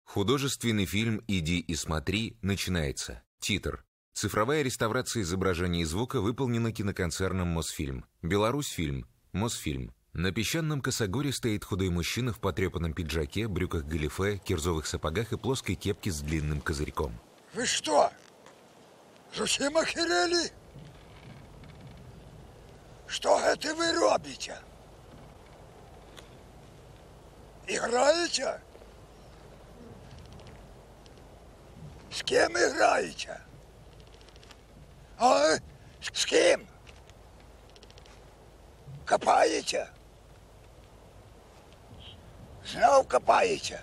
Художественный фильм «Иди и смотри» начинается. Титр. Цифровая реставрация изображения и звука выполнена киноконцерном «Мосфильм». Беларусьфильм. Мосфильм. На песчаном косогоре стоит худой мужчина в потрепанном пиджаке, брюках галифе, кирзовых сапогах и плоской кепке с длинным козырьком. Вы что, совсем охерели? Что это вы робите? Играете? С кем играете? А? С кем? Копаете? Знов копаете?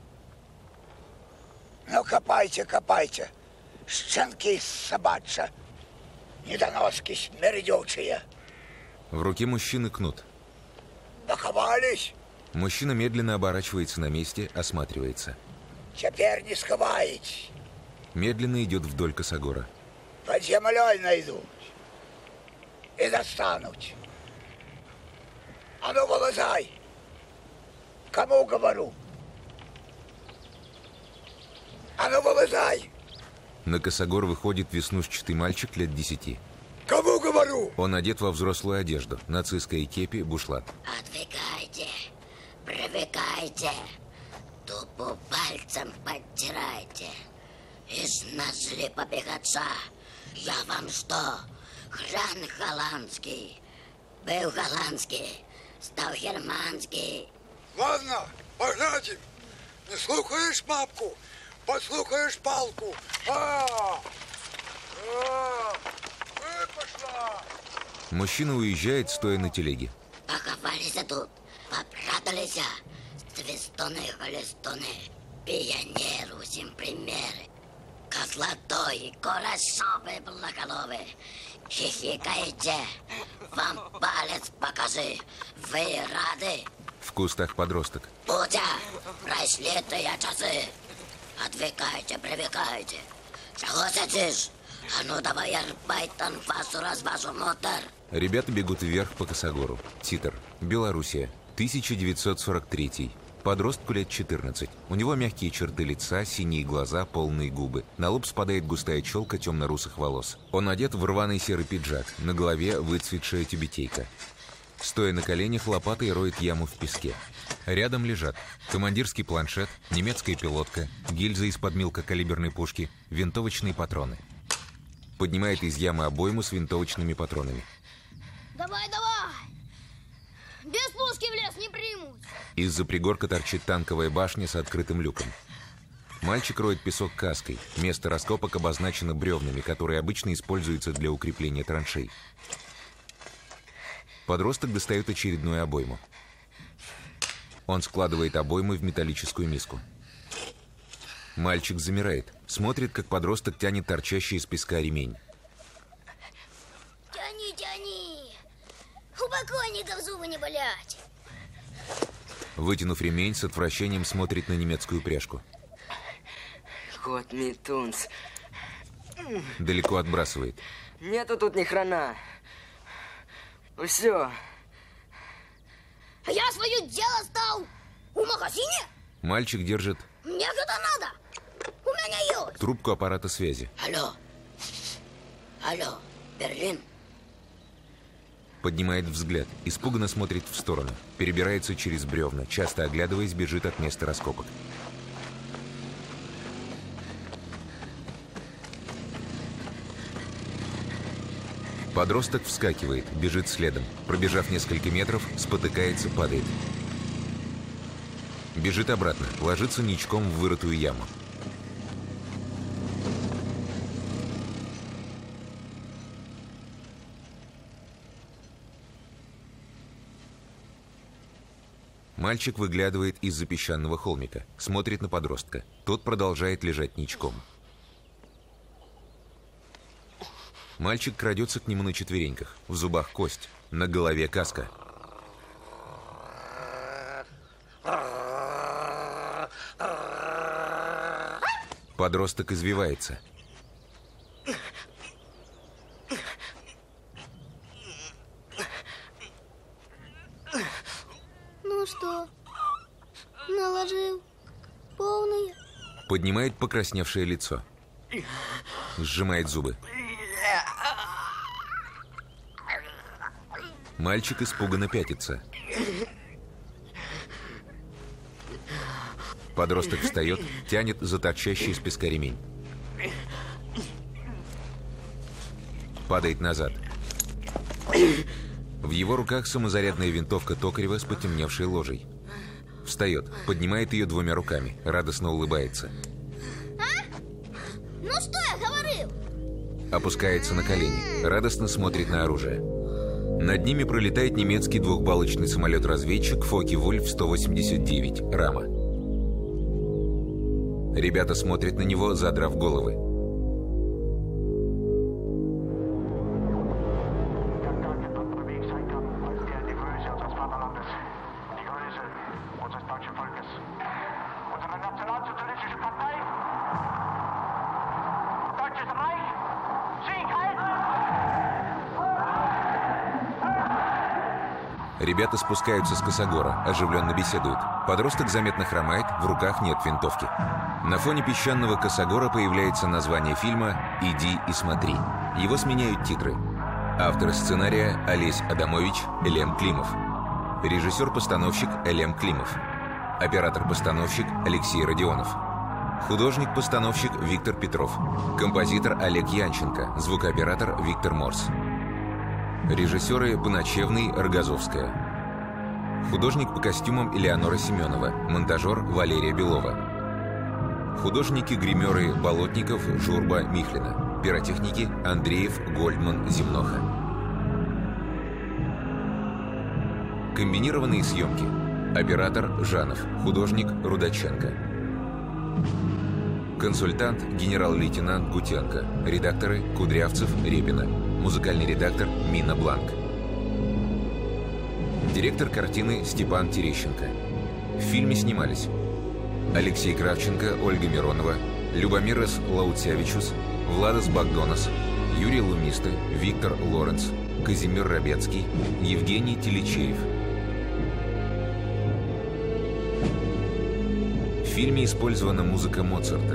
Ну, копайте, копайте. Щенки собачьи, недоноски смердючие. В руке мужчины кнут. Поховались? Мужчина медленно оборачивается на месте, осматривается. Теперь не сховаете. Медленно идет вдоль косогора. Под землей найдут и достанут. А ну, вылезай. Кому говорю? А ну, вылезай. На косогор выходит веснушчатый мальчик лет 10. Кому говорю? Он одет во взрослую одежду, нацистская кепи, бушлат. Отвыкайте, привыкайте, тупо пальцем подтирайте. Из нозли побегаться. Я вам что, хран голландский? Был голландский, стал германский. Ладно, поглядим. Не слухаешь мапку, послухаешь палку. Пошла. Мужчина уезжает, стоя на телеге. Поховались тут, попрятались, свистуны-холестуны, пионеры усім примеры. Козлатой, коросовый, благоловый, хихикаете, вам палец покажи, вы рады? В кустах подросток. Путя, прошлитые часы, отвыкайте, привыкайте. Чего сидишь? А ну давай, арбайтон, фасу развожу мотор. Ребята бегут вверх по косогору. Титр. Белоруссия. 1943. Подростку лет 14. У него мягкие черты лица, синие глаза, полные губы. На лоб спадает густая челка темно-русых волос. Он одет в рваный серый пиджак. На голове выцветшая тюбетейка. Стоя на коленях, лопатой роет яму в песке. Рядом лежат командирский планшет, немецкая пилотка, гильза из-под мелкокалиберной пушки, винтовочные патроны. Поднимает из ямы обойму с винтовочными патронами. Давай, давай! Без пушки в лес не примут. Из-за пригорка торчит танковая башня с открытым люком. Мальчик роет песок каской. Место раскопок обозначено бревнами, которые обычно используются для укрепления траншей. Подросток достает очередную обойму. Он складывает обоймы в металлическую миску. Мальчик замирает, смотрит, как подросток тянет торчащий из песка ремень. Тяни, тяни! У покойников зубы не болят. Вытянув ремень, с отвращением смотрит на немецкую пряжку. Год Митунс. Далеко отбрасывает. Нету тут ни хрена. Все. Я свое дело стал у магазине. Мальчик держит Мне что-то надо. У меня есть. трубку аппарата связи. Алло, алло, Берлин? Поднимает взгляд, испуганно смотрит в сторону. Перебирается через бревна, часто оглядываясь, бежит от места раскопок. Подросток вскакивает, бежит следом. Пробежав несколько метров, спотыкается, падает. Бежит обратно, ложится ничком в вырытую яму. Мальчик выглядывает из-за песчаного холмика, смотрит на подростка. Тот продолжает лежать ничком. Мальчик крадется к нему на четвереньках. В зубах кость, на голове каска. Подросток извивается. Ну что, наложил полные? Поднимает покрасневшее лицо. Сжимает зубы. Мальчик испуганно пятится. Подросток встает, тянет за торчащий из песка ремень. Падает назад. В его руках самозарядная винтовка Токарева с потемневшей ложей. Встает, поднимает ее двумя руками, радостно улыбается. Ну что я говорил? Опускается на колени, радостно смотрит на оружие. Над ними пролетает немецкий двухбалочный самолет-разведчик Фокке-Вульф-189 «Рама». Ребята смотрят на него, задрав головы. Ребята спускаются с косогора, оживленно беседуют. Подросток заметно хромает, в руках нет винтовки. На фоне песчаного косогора появляется название фильма «Иди и смотри». Его сменяют титры. Автор сценария Олесь Адамович, Элем Климов. Режиссер-постановщик Элем Климов. Оператор-постановщик Алексей Родионов. Художник-постановщик Виктор Петров. Композитор Олег Янченко. Звукооператор Виктор Морс. Режиссеры Поночевный, Рогозовская. Художник по костюмам Элеонора Семенова. Монтажер Валерия Белова. Художники-гримеры Болотников, Журба, Михлина. Пиротехники Андреев, Гольдман, Земноха. Комбинированные съемки. Оператор Жанов. Художник Рудаченко. Консультант генерал-лейтенант Гутенко. Редакторы Кудрявцев, Репина. Музыкальный редактор Мина Бланк. Директор картины Степан Терещенко. В фильме снимались Алексей Кравченко, Ольга Миронова, Любомирас Лаутсявичус, Владас Богдонас, Юрий Лумисты, Виктор Лоренц, Казимир Рабецкий, Евгений Телечеев. В фильме использована музыка Моцарта.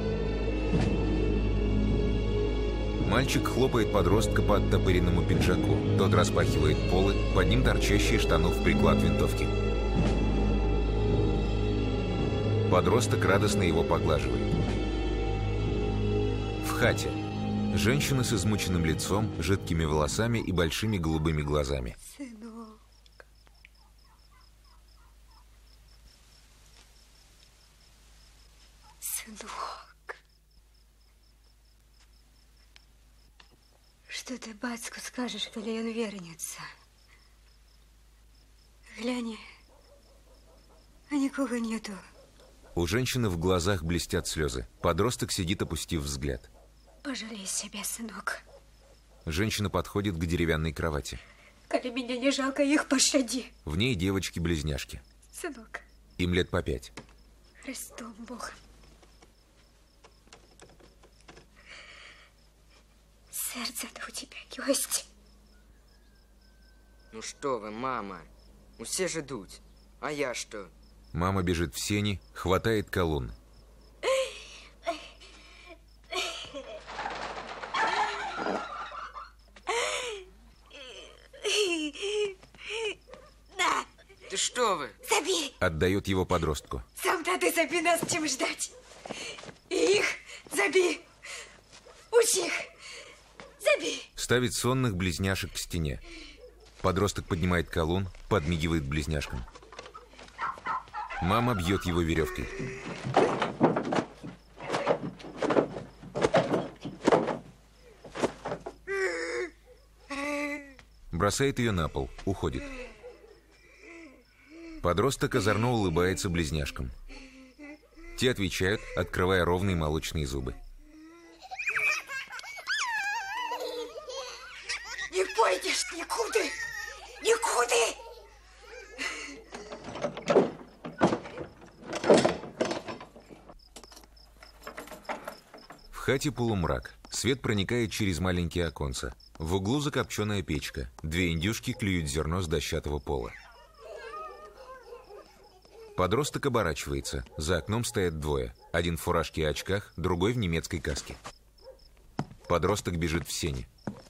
Мальчик хлопает подростка по оттопыренному пиджаку. Тот распахивает полы, под ним торчащие штанов приклад винтовки. Подросток радостно его поглаживает. В хате. Женщина с измученным лицом, жидкими волосами и большими голубыми глазами. Сынок. Сынок. Что ты батьку скажешь, коли он вернется? Глянь, а никого нету. У женщины в глазах блестят слезы. Подросток сидит, опустив взгляд. Пожалей себя, сынок. Женщина подходит к деревянной кровати. Коли меня не жалко, их пощади. В ней девочки-близняшки. Сынок. Им лет по 5. Христом Богом. Сердце-то у тебя есть. Ну что вы, мама? Все ждут. А я что? Мама бежит в сени, хватает колун. На, Ты что вы? забей. Отдает его подростку. Сам-то ты забей, нас чем ждать. И их забей. Учих. Забей. Ставит сонных близняшек к стене. Подросток поднимает колун, подмигивает близняшкам. Мама бьет его веревкой. Бросает ее на пол, уходит. Подросток озорно улыбается близняшкам. Те отвечают, открывая ровные молочные зубы. Не пойдешь никуда. Никуда. В хате полумрак. Свет проникает через маленькие оконца. В углу закопченная печка. 2 индюшки клюют зерно с дощатого пола. Подросток оборачивается. За окном стоят 2. Один в фуражке и очках, другой в немецкой каске. Подросток бежит в сени.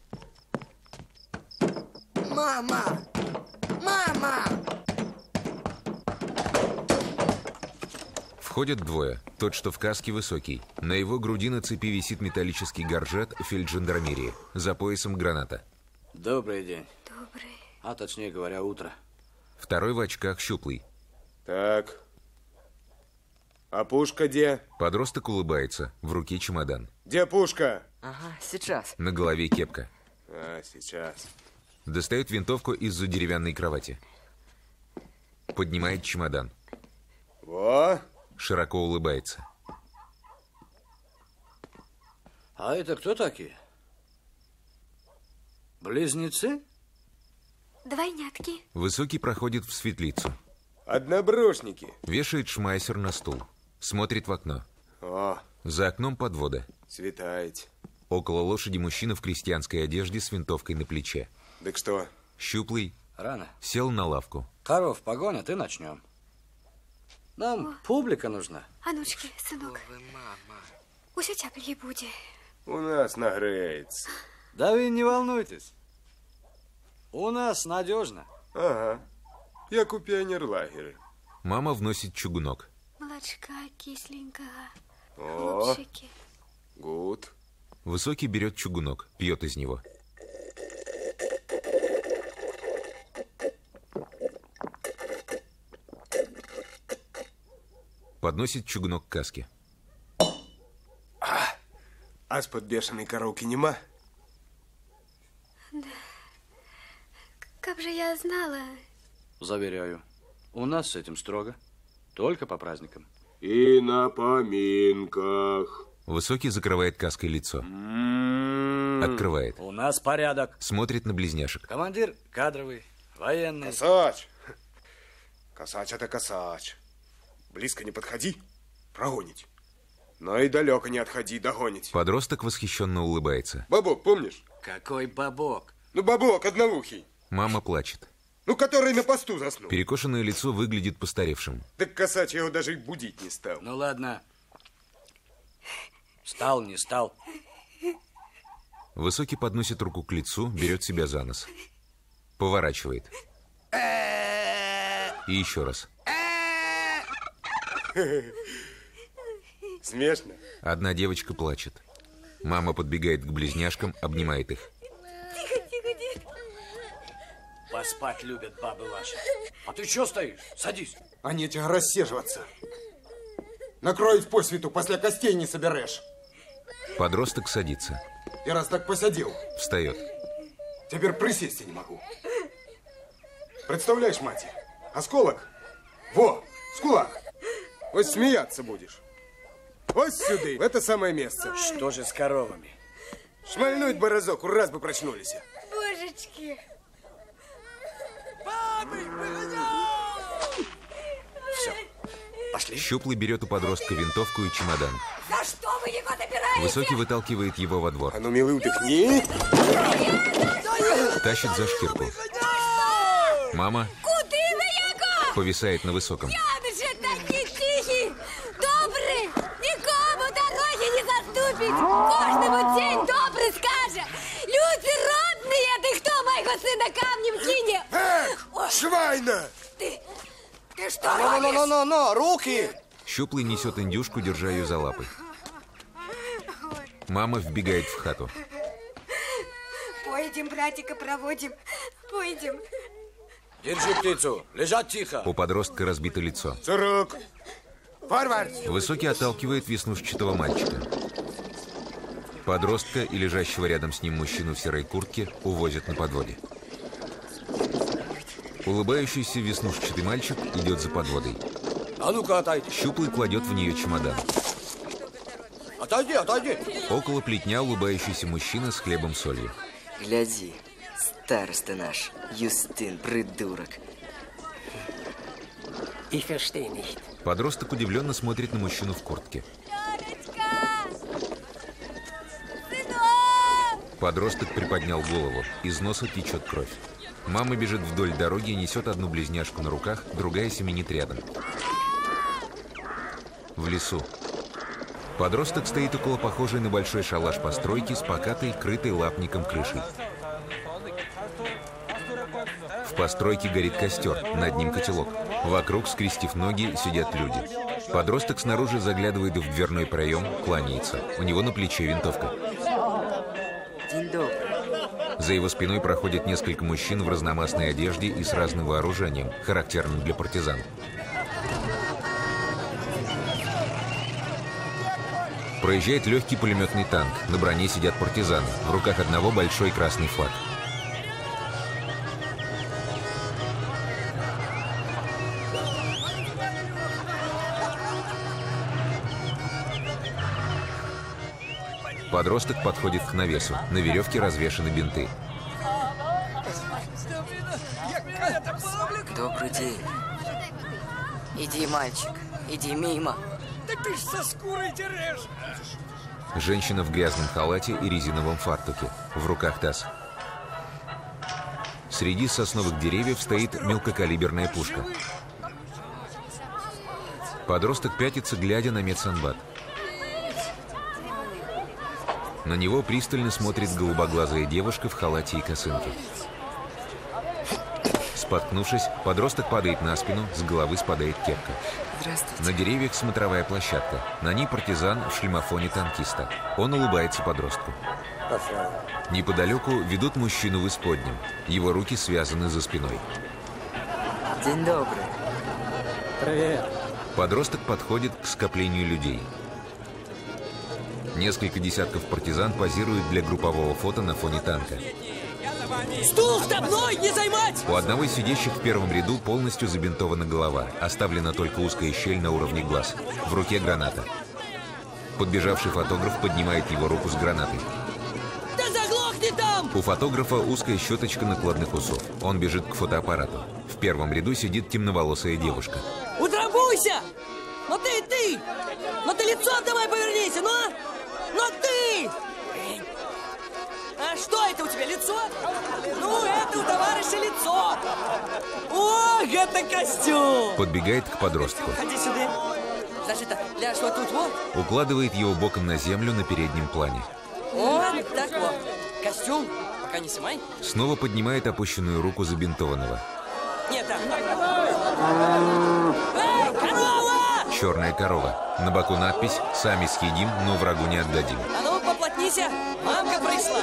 Мама! Мама! Входят двое. Тот, что в каске, высокий. На его груди на цепи висит металлический горжет фельджандармерии. За поясом граната. Добрый день. Добрый. А точнее говоря, утро. Второй в очках, щуплый. Так. А пушка где? Подросток улыбается. В руке чемодан. Где пушка? Ага, сейчас. На голове кепка. А, сейчас. Достает винтовку из-за деревянной кровати. Поднимает чемодан. Во! Широко улыбается. А это кто такие? Близнецы? Двойнятки. Высокий проходит в светлицу. Одноброшники. Вешает шмайсер на стул. Смотрит в окно. О, За окном подвода. светает. Около лошади мужчина в крестьянской одежде с винтовкой на плече. Так что? Щуплый. Рано. Сел на лавку. Коров погонят и начнем. Нам публика нужна. Анучки, сынок. Усё теплее будет. У нас нагреется. Да вы не волнуйтесь. У нас надежно. Ага. Як у пионерлагере. Мама вносит чугунок. Молочка кисленького. О, Хлопчики. гуд. Высокий берет чугунок, пьет из него. Подносит чугунок к каске. А с-под бешеной коровки нема? Как же я знала. Заверяю, у нас с этим строго. Только по праздникам. И на поминках. Высокий закрывает каской лицо. Открывает. У нас порядок. Смотрит на близняшек. Командир кадровый, военный. Косач. Косач это косач. Близко не подходи, прогонить. Но и далеко не отходи, догонить. Подросток восхищенно улыбается. Бабок, помнишь? Какой бабок. Ну, бабок одноухий. Мама плачет. Ну, который на посту заснул. Перекошенное лицо выглядит постаревшим. Так косач его даже и будить не стал. Ну ладно. Стал, не стал. Высокий подносит руку к лицу, берет себя за нос. Поворачивает. И еще раз. Смешно. Одна девочка плачет. Мама подбегает к близняшкам, обнимает их. Поспать любят бабы ваши. А ты что стоишь? Садись. А нечего рассиживаться. Накроить по свету, после костей не соберешь. Подросток садится. И раз так посадил, Встает. теперь присесть я не могу. Представляешь, мать, осколок? Во, скулак. Вот смеяться будешь. Вот сюда, в это самое место. Что же с коровами? Шмальнуть бы разок, раз бы прочнулись. Божечки. Все, пошли. Щуплый берет у подростка винтовку и чемодан. За что вы его забираете? Высокий выталкивает его во двор. А ну, милый, вдохни. Тащит за шкирку. Мама Куди ви його? повисает на высоком. Він же такий тихий, добрий, нікому дороги не заступить. Кожному день добре скаже. Люди родные, ти хто моєго сина камнем кине? Швайна! Ты что робишь? Ну, руки! Щуплый несет индюшку, держа ее за лапы. Мама вбегает в хату. Пойдем, братика, проводим. Пойдем. Держи птицу. Лежать тихо. У подростка разбито лицо. Сурок! Форвард! Высокий отталкивает веснушчатого мальчика. Подростка и лежащего рядом с ним мужчину в серой куртке увозят на подводе. Улыбающийся веснушчатый мальчик идет за подводой. А ну-ка, отойди. Щуплый кладет в нее чемодан. Отойди, отойди. Около плетня улыбающийся мужчина с хлебом-солью. Гляди, староста наш, Юстин, придурок. Подросток удивленно смотрит на мужчину в куртке. Подросток приподнял голову. Из носа течет кровь. Мама бежит вдоль дороги и несет одну близняшку на руках, другая семенит рядом. В лесу. Подросток стоит около похожей на большой шалаш постройки с покатой, крытой лапником крышей. В постройке горит костер, над ним котелок. Вокруг, скрестив ноги, сидят люди. Подросток снаружи заглядывает в дверной проем, кланяется. У него на плече винтовка. День добрый. За его спиной проходят несколько мужчин в разномастной одежде и с разным вооружением, характерным для партизан. Проезжает легкий пулеметный танк. На броне сидят партизаны. В руках одного большой красный флаг. Подросток подходит к навесу. На веревке развешаны бинты. Добрый день. Иди, мальчик, иди мимо. Да ты ж со скурой дерешь! Женщина в грязном халате и резиновом фартуке. В руках таз. Среди сосновых деревьев стоит мелкокалиберная пушка. Подросток пятится, глядя на медсанбат. На него пристально смотрит голубоглазая девушка в халате и косынке. Споткнувшись, подросток падает на спину, с головы спадает кепка. Здравствуйте. На деревьях смотровая площадка. На ней партизан в шлемофоне танкиста. Он улыбается подростку. Неподалеку ведут мужчину в исподнем. Его руки связаны за спиной. День добрый. Привет. Подросток подходит к скоплению людей. Несколько десятков партизан позируют для группового фото на фоне танка. Стул штабной не займать! У одного из сидящих в первом ряду полностью забинтована голова. Оставлена только узкая щель на уровне глаз. В руке граната. Подбежавший фотограф поднимает его руку с гранатой. Да заглохни там! У фотографа узкая щеточка накладных усов. Он бежит к фотоаппарату. В первом ряду сидит темноволосая девушка. Утрамбуйся! Но ты! Но ты лицом давай повернись, ну! Но ты! А что это у тебя, лицо? Ну, это у товарища лицо! Ох, это костюм! Подбегает к подростку. Ходи сюда. Значит, ляжь вот тут вот. Укладывает его боком на землю на переднем плане. Вот так вот. Костюм, пока не снимай. Снова поднимает опущенную руку забинтованного. Нет, так. Эй, корова! Черная корова. На боку надпись «Сами съедим, но врагу не отдадим». А ну, поплотнися. Мамка пришла.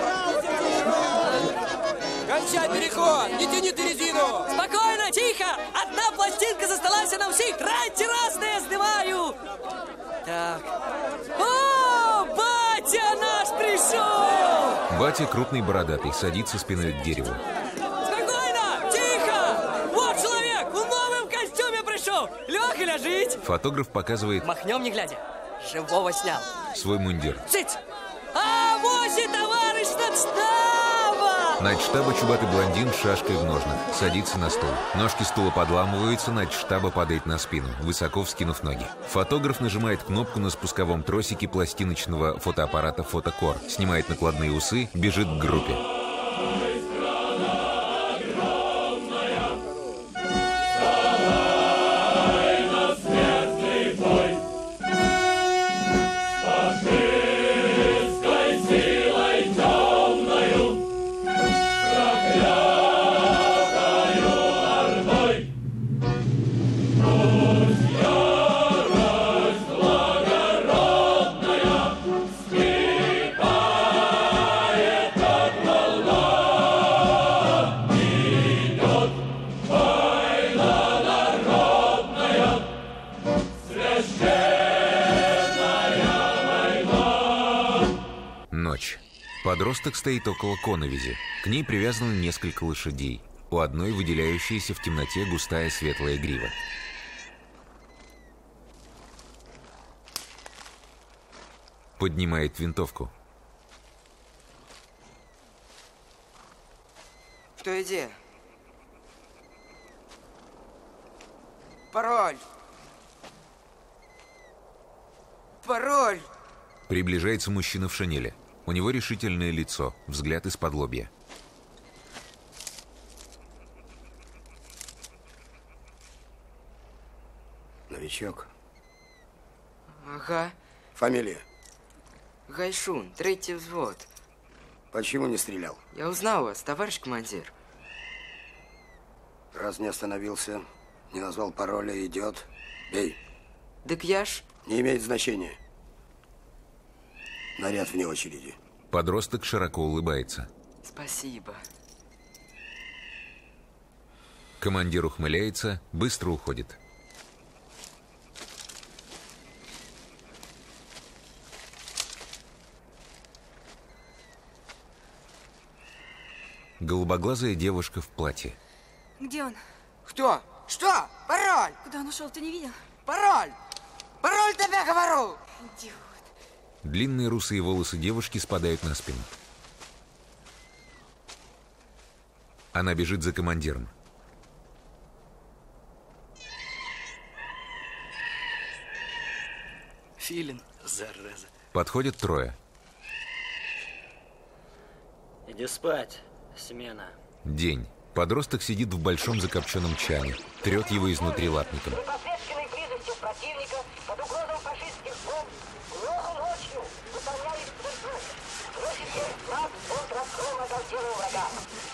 Кончай переход. Не тяни ты резину. Спокойно, тихо. Одна пластинка засталась на всех. Тратьте разные, снимаю. Так. О, батя наш пришел. Батя крупный бородатый, садится спиной к дереву. Спокойно, тихо. Вот человек, в новом костюме пришел. Лег и ляжить. Фотограф показывает Махнем не глядя. Живого снял. свой мундир. Цыть. А вот и товарищ начштаба! Начштаба чубатый блондин с шашкой в ножнах. Садится на стул. Ножки стула подламываются, начштаба падает на спину, высоко вскинув ноги. Фотограф нажимает кнопку на спусковом тросике пластиночного фотоаппарата «Фотокор». Снимает накладные усы, бежит к группе. Ночь. Подросток стоит около коновизи. К ней привязано несколько лошадей. У одной выделяющаяся в темноте густая светлая грива. Поднимает винтовку. Что иди? Пароль! Пароль! Приближается мужчина в шинели. У него решительное лицо, взгляд из-под лобья. Новичок. Ага. Фамилия? Гайшун, 3-й взвод. Почему не стрелял? Я узнал вас, товарищ командир. Раз не остановился, не назвал пароля, идет. Бей. Так я ж... Не имеет значения. Наряд вне очереди. Подросток широко улыбается. Спасибо. Командир ухмыляется, быстро уходит. Голубоглазая девушка в платье. Где он? Кто? Что? Пароль! Куда он ушел, ты не видел? Пароль! Пароль тебе говорю! Идиот. Длинные русые волосы девушки спадают на спину. Она бежит за командиром. Филин, зараза. Подходят трое. Иди спать, смена. День. Подросток сидит в большом закопченном чане. Трет его изнутри лапником. Непосредственной близостью противника под угрозой фашистских бомб глухой ночью выполняет свой труд. Бросит вверх флаг от раскрома оголтелого врага.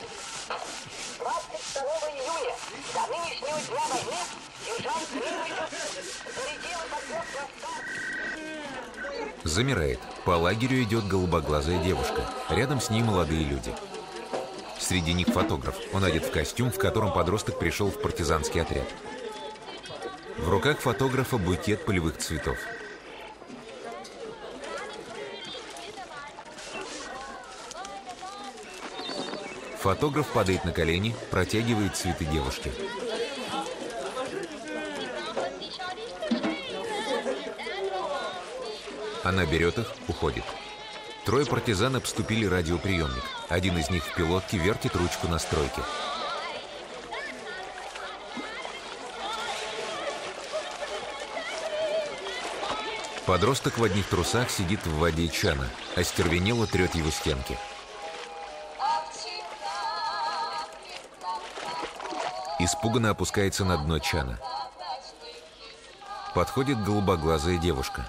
22 июня до нынешнего дня войны сержант Милвичев зарядил и подвез на старт. Замирает. По лагерю идет голубоглазая девушка. Рядом с ней молодые люди. Среди них фотограф. Он одет в костюм, в котором подросток пришел в партизанский отряд. В руках фотографа букет полевых цветов. Фотограф падает на колени, протягивает цветы девушке. Она берет их, уходит. Трое партизан обступили радиоприемник. Один из них в пилотке вертит ручку настройки. Подросток в одних трусах сидит в воде чана, остервенело трет его стенки. Испуганно опускается на дно чана. Подходит голубоглазая девушка.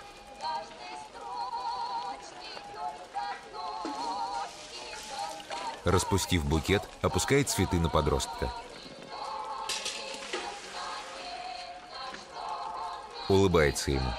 Распустив букет, опускает цветы на подростка. Улыбается ему.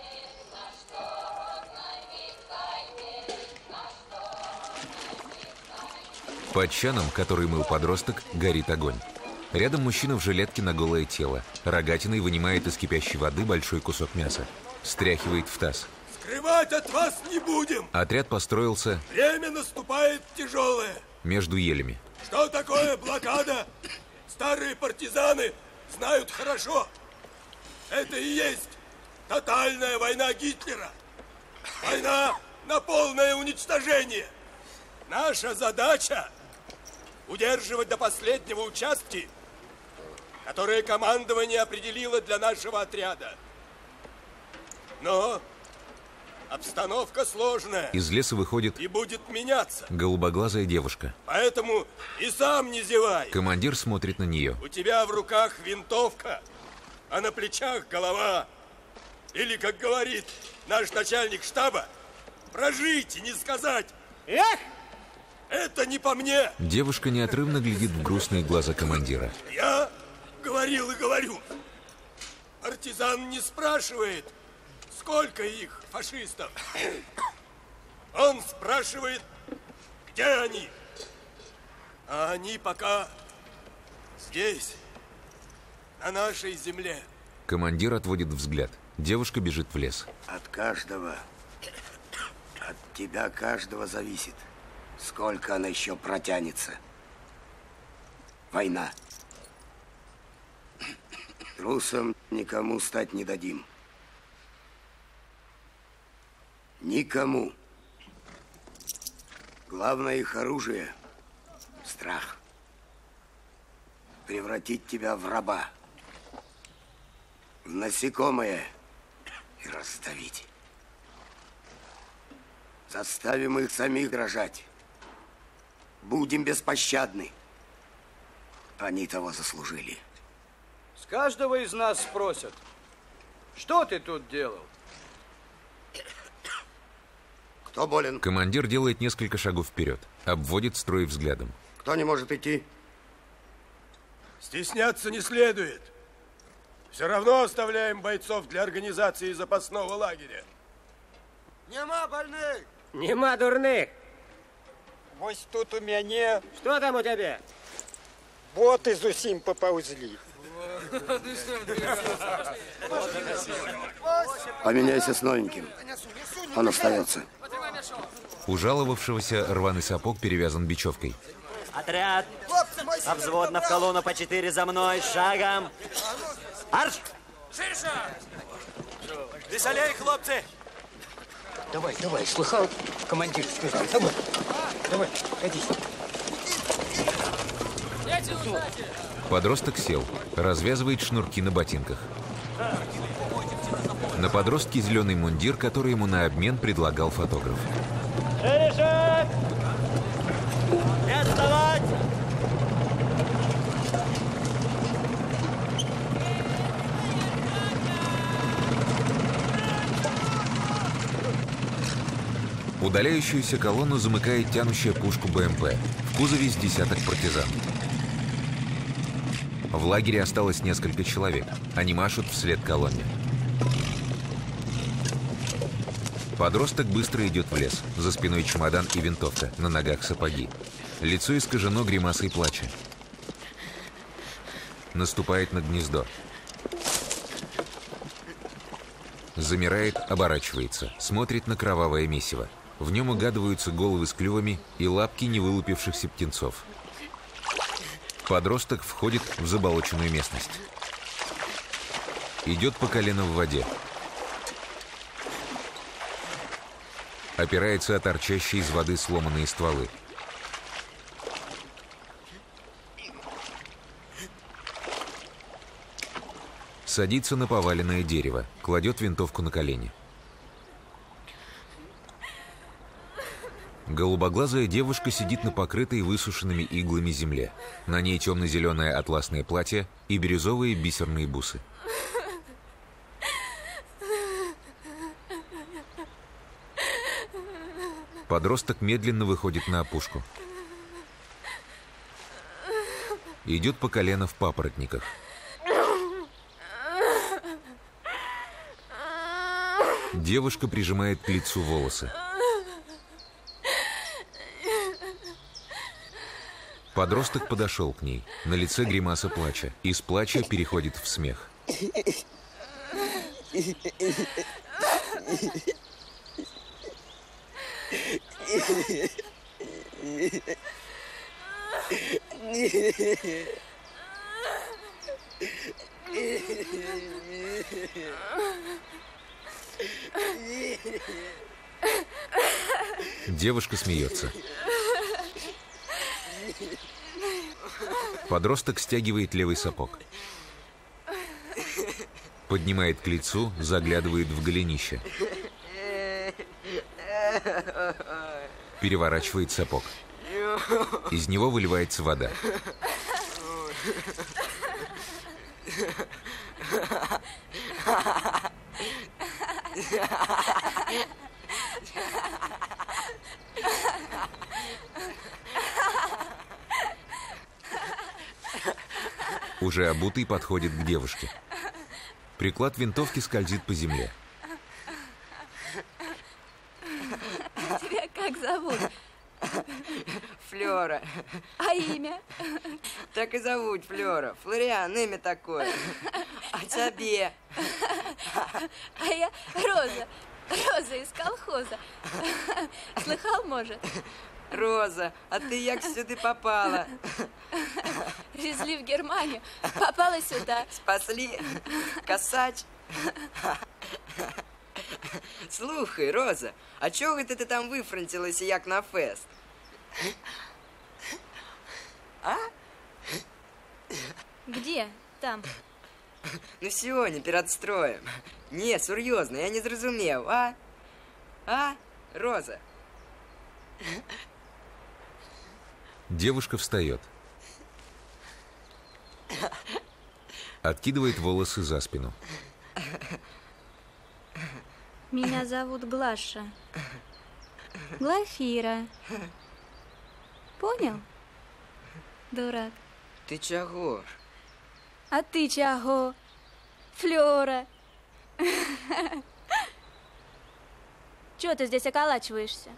Под чаном, который мыл подросток, горит огонь. Рядом мужчина в жилетке на голое тело. Рогатиной вынимает из кипящей воды большой кусок мяса. Стряхивает в таз. Скрывать от вас не будем. Отряд построился... Время наступает тяжелое. Между елями. Что такое блокада? Старые партизаны знают хорошо. Это и есть тотальная война Гитлера. Война на полное уничтожение. Наша задача — удерживать до последнего участки, которые командование определило для нашего отряда. Но обстановка сложная. Из леса выходит... И будет меняться. Голубоглазая девушка. Поэтому и сам не зевай. Командир смотрит на нее. У тебя в руках винтовка, а на плечах голова. Или, как говорит наш начальник штаба, прожить и не сказать: эх, это не по мне. Девушка неотрывно глядит в грустные глаза командира. Я говорил и говорю. Партизан не спрашивает, сколько их, фашистов. Он спрашивает, где они. А они пока здесь, на нашей земле. Командир отводит взгляд. Девушка бежит в лес. От каждого, от тебя каждого зависит, сколько она еще протянется. Война. Трусом никому стать не дадим. Никому. Главное их оружие — страх. Превратить тебя в раба, в насекомое и раздавить. Заставим их самих дрожать. Будем беспощадны. Они того заслужили. С каждого из нас спросят, что ты тут делал? Кто болен? Командир делает несколько шагов вперед, обводит строй взглядом. Кто не может идти? Стесняться не следует. Все равно оставляем бойцов для организации запасного лагеря. Нема больных! Нема дурных. Вось тут у меня Что там у тебя? боты зусім поползли. Поменяйся с новеньким. Он остается. У жаловавшегося рваный сапог перевязан бечевкой. Отряд! Обзводно в колонну по 4 за мной, шагом! Арш! Ширше! Веселей, хлопцы! Давай, давай, слыхал? Командир сказал. Давай, ходи. Подросток сел, развязывает шнурки на ботинках. На подростке зеленый мундир, который ему на обмен предлагал фотограф. Шаг! Не отставать! Удаляющуюся колонну замыкает тянущая пушку БМП. В кузове с десяток партизан. В лагере осталось несколько человек. Они машут вслед колонне. Подросток быстро идет в лес. За спиной чемодан и винтовка, на ногах сапоги. Лицо искажено гримасой плача. Наступает на гнездо. Замирает, оборачивается, смотрит на кровавое месиво. В нем угадываются головы с клювами и лапки невылупившихся птенцов. Подросток входит в заболоченную местность. Идет по колено в воде. Опирается о торчащие из воды сломанные стволы. Садится на поваленное дерево, кладет винтовку на колени. Голубоглазая девушка сидит на покрытой высушенными иглами земле. На ней темно-зеленое атласное платье и бирюзовые бисерные бусы. Подросток медленно выходит на опушку. Идет по колено в папоротниках. Девушка прижимает к лицу волосы. Подросток подошел к ней. На лице гримаса плача. Из плача переходит в смех. Девушка смеется. Подросток стягивает левый сапог. Поднимает к лицу, заглядывает в голенище. Переворачивает сапог. Из него выливается вода. Уже обутый подходит к девушке. Приклад винтовки скользит по земле. Тебя как зовут? Флёра. А имя? Так и зовут Флёра. Флориан, имя такое. А тебе? А я Роза. Роза из колхоза. Слыхал, может? Роза, а ты як сюди попала? Везли в Германию, попала сюда. Спасли? Косач? Слухай, Роза, а чого ти там вифронтилася, як на фест? А? Где? Там. Ну сьогодні, перед строєм. Ні, серйозно, я не зрозумів, а? А, Роза? Девушка встает. Откидывает волосы за спину. Меня зовут Глаша. Глафира. Понял? Дурак. Ты чего? А ты чего? Флёра. Чего ты здесь околачиваешься?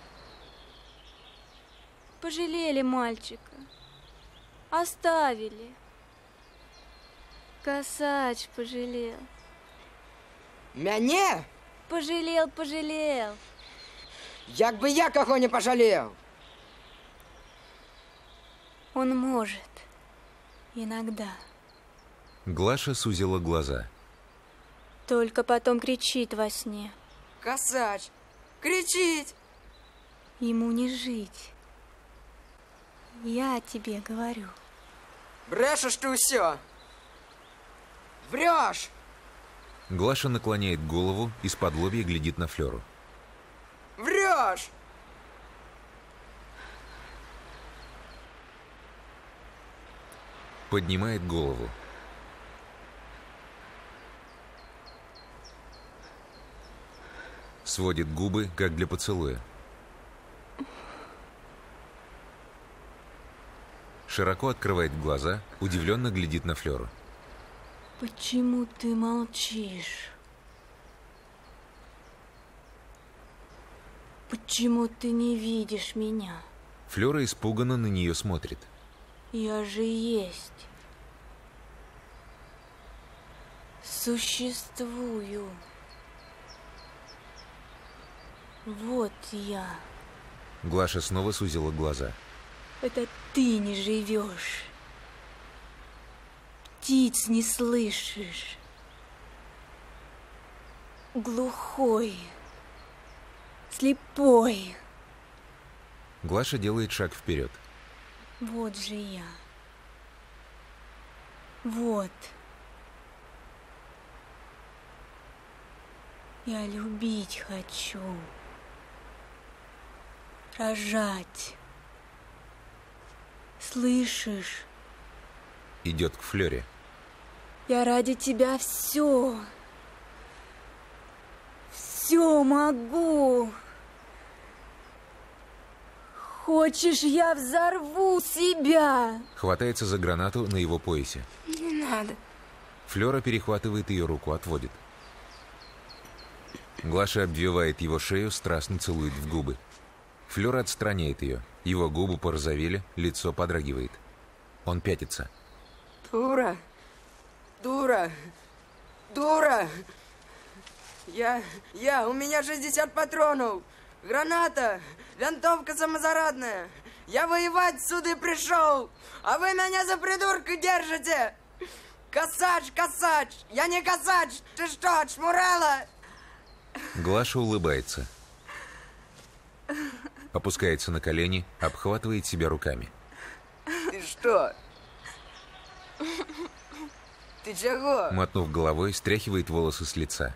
Пожалели мальчика. Оставили. Косач пожалел. Мяне? Пожалел. Як бы я кого не пожалел. Он может. Иногда. Глаша сузила глаза. Только потом кричит во сне. Косач, кричить! Ему не жить. Я тебе говорю. Брешешь ты все. Врешь! Глаша наклоняет голову, из-под лобья глядит на Флёру. Врешь! Поднимает голову. Сводит губы, как для поцелуя. Широко открывает глаза, удивленно глядит на Флёру. Почему ты молчишь? Почему ты не видишь меня? Флёра испуганно на нее смотрит. Я же есть. Существую. Вот я. Глаша снова сузила глаза. Это ты не живешь. Птиц не слышишь. Глухой. Слепой. Глаша делает шаг вперед. Вот же я. Вот. Я любить хочу. Рожать. Слышишь? Идет к Флёре. Я ради тебя все могу. Хочешь, я взорву себя? Хватается за гранату на его поясе. Не надо. Флёра перехватывает ее руку, отводит. Глаша обвивает его шею, страстно целует в губы. Флёра отстраняет ее. Его губы порозовели, лицо подрагивает. Он пятится. Дура. У меня 60 патронов. Граната, винтовка самозарядная. Я воевать сюда пришел, а вы меня за придурка держите. Косач, я не косач. Ты что, чмурела? Глаша улыбается. Опускается на колени, обхватывает себя руками. Ты что? Ты чего? Мотнув головой, стряхивает волосы с лица.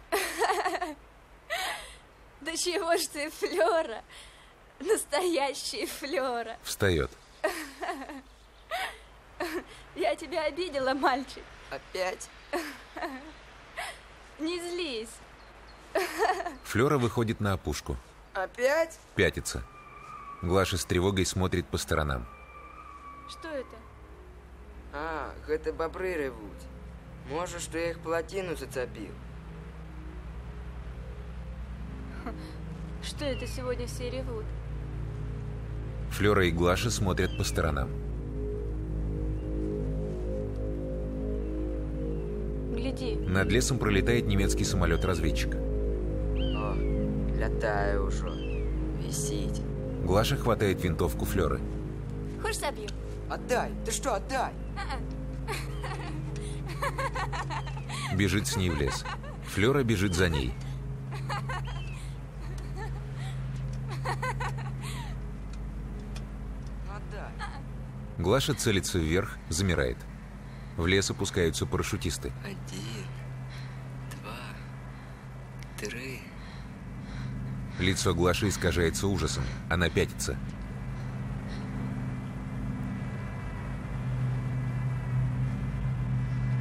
Да чего ж ты, Флёра? Настоящая Флёра. Встает. Я тебя обидела, мальчик. Опять? Не злись. Флёра выходит на опушку. Опять? Пятится. Глаша с тревогой смотрит по сторонам. Что это? А, это бобры ревут. Может, что я их плотину зацепил. Что это сегодня все ревут? Флёра и Глаша смотрят по сторонам. Гляди. Над лесом пролетает немецкий самолет-разведчик. О, летаю уже. Висит. Глаша хватает винтовку Флёры. Хочешь, собью? Отдай! Ты что, отдай! Бежит с ней в лес. Флёра бежит за ней. Глаша целится вверх, замирает. В лес опускаются парашютисты. 1, 2, 3. Лицо Глаши искажается ужасом. Она пятится.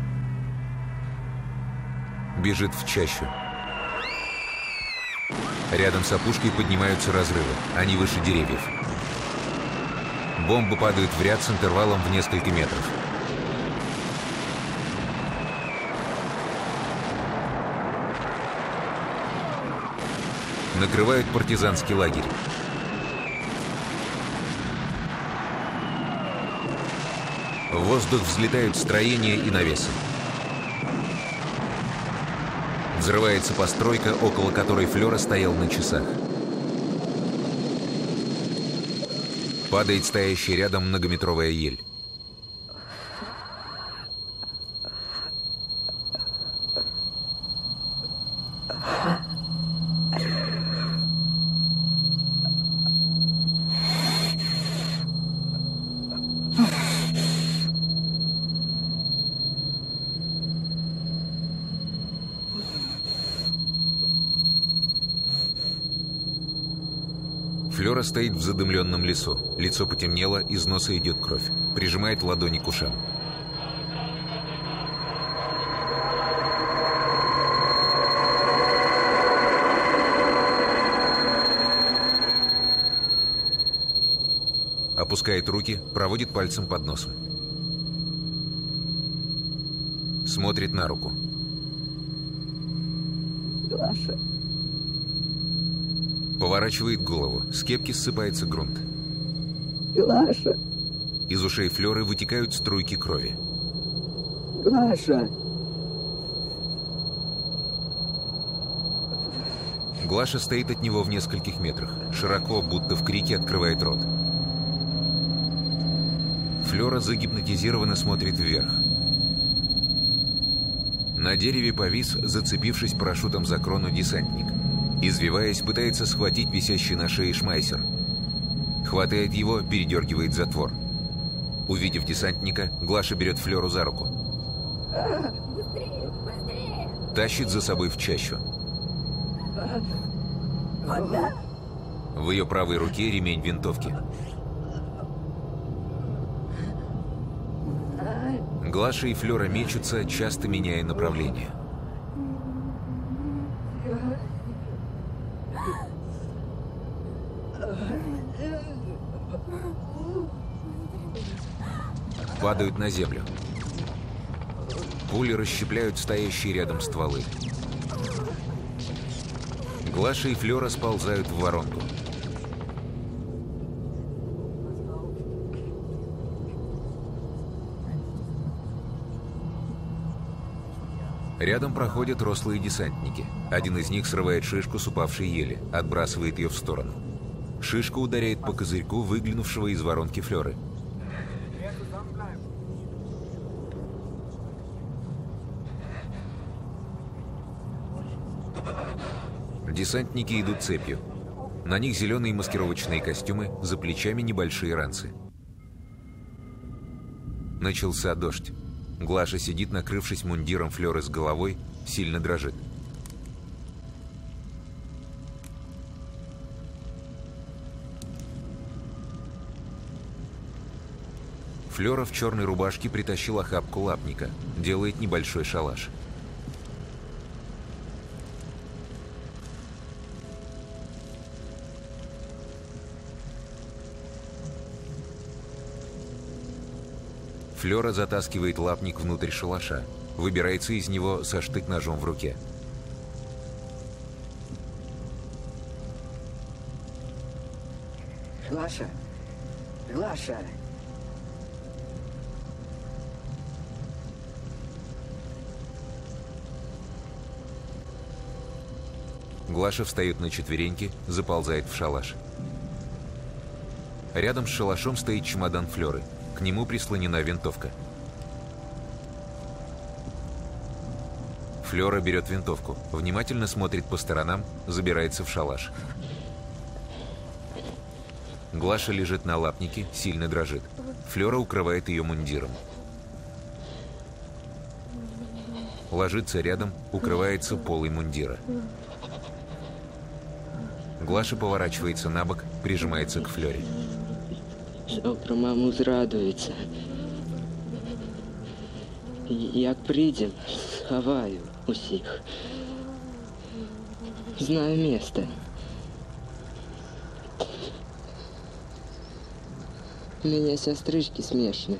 Бежит в чащу. Рядом с опушкой поднимаются разрывы. Они выше деревьев. Бомбы падают в ряд с интервалом в несколько метров. Накрывают партизанский лагерь. В воздух взлетают строения и навесы. Взрывается постройка, около которой Флёра стоял на часах. Падает стоящая рядом многометровая ель. Флёра стоит в задымленном лесу. Лицо потемнело, из носа идет кровь. Прижимает ладони к ушам. Опускает руки, проводит пальцем под носом. Смотрит на руку. Глаша. Поворачивает голову. С кепки ссыпается грунт. Глаша. Из ушей Флёры вытекают струйки крови. Глаша. Глаша стоит от него в нескольких метрах. Широко, будто в крике, открывает рот. Флёра загипнотизированно смотрит вверх. На дереве повис, зацепившись парашютом за крону, десантник. Извиваясь, пытается схватить висящий на шее шмайсер. Хватает его, передергивает затвор. Увидев десантника, Глаша берет Флёру за руку. Быстрее, быстрее! Тащит за собой в чащу. Вода. В ее правой руке ремень винтовки. Глаша и Флёра мечутся, часто меняя направление. Падают на землю. Пули расщепляют стоящие рядом стволы. Глаша и Флёра сползают в воронку. Рядом проходят рослые десантники. Один из них срывает шишку с упавшей ели, отбрасывает ее в сторону. Шишка ударяет по козырьку, выглянувшего из воронки Флёры. Десантники идут цепью. На них зеленые маскировочные костюмы, за плечами небольшие ранцы. Начался дождь. Глаша сидит, накрывшись мундиром Флёры с головой, сильно дрожит. Флёра в черной рубашке притащила охапку лапника, делает небольшой шалаш. Флёра затаскивает лапник внутрь шалаша, выбирается из него со штык-ножом в руке. Глаша. Глаша. Глаша встает на четвереньки, заползает в шалаш. Рядом с шалашом стоит чемодан Флёры. К нему прислонена винтовка. Флёра берет винтовку, внимательно смотрит по сторонам, забирается в шалаш. Глаша лежит на лапнике, сильно дрожит. Флёра укрывает ее мундиром. Ложится рядом, укрывается полой мундира. Глаша поворачивается на бок, прижимается к Флёре. Завтра маму зрадується. Як прийдем, сховаю усіх. Знаю место. У меня сестрички смешные.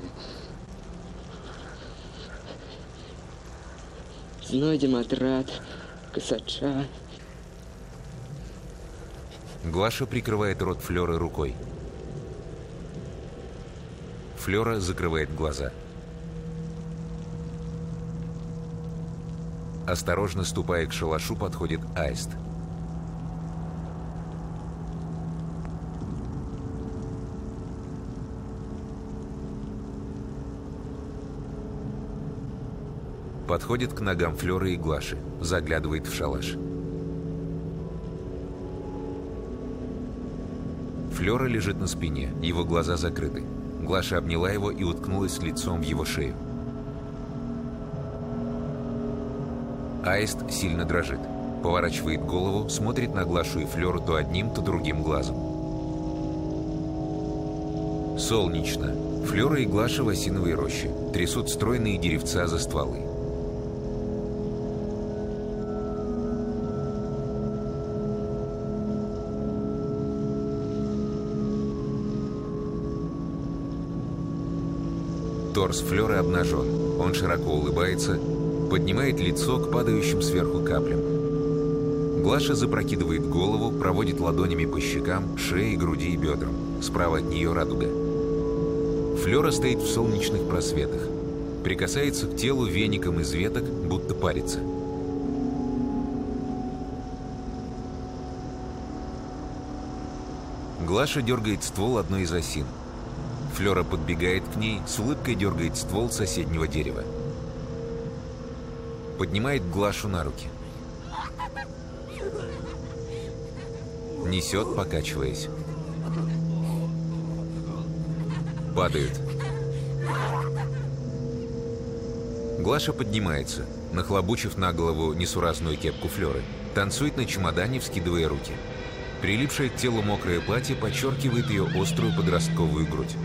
Знойдем отряд, косача. Глаша прикрывает рот Флёры рукой. Флёра закрывает глаза. Осторожно ступая к шалашу, подходит Аист. Подходит к ногам Флёры и Глаши, заглядывает в шалаш. Флёра лежит на спине, его глаза закрыты. Глаша обняла его и уткнулась лицом в его шею. Аист сильно дрожит. Поворачивает голову, смотрит на Глашу и Флёру то одним, то другим глазом. Солнечно. Флёра и Глаша в осиновой роще. Трясут стройные деревца за стволы. Торс Флёры обнажен. Он широко улыбается, поднимает лицо к падающим сверху каплям. Глаша запрокидывает голову, проводит ладонями по щекам, шее, груди и бедрам. Справа от нее радуга. Флёра стоит в солнечных просветах. Прикасается к телу веником из веток, будто парится. Глаша дергает ствол одной из осин. Флёра подбегает к ней, с улыбкой дергает ствол соседнего дерева. Поднимает Глашу на руки. Несет, покачиваясь. Падают. Глаша поднимается, нахлобучив на голову несуразную кепку Флёры. Танцует на чемодане, вскидывая руки. Прилипшее к телу мокрое платье подчеркивает ее острую подростковую грудь.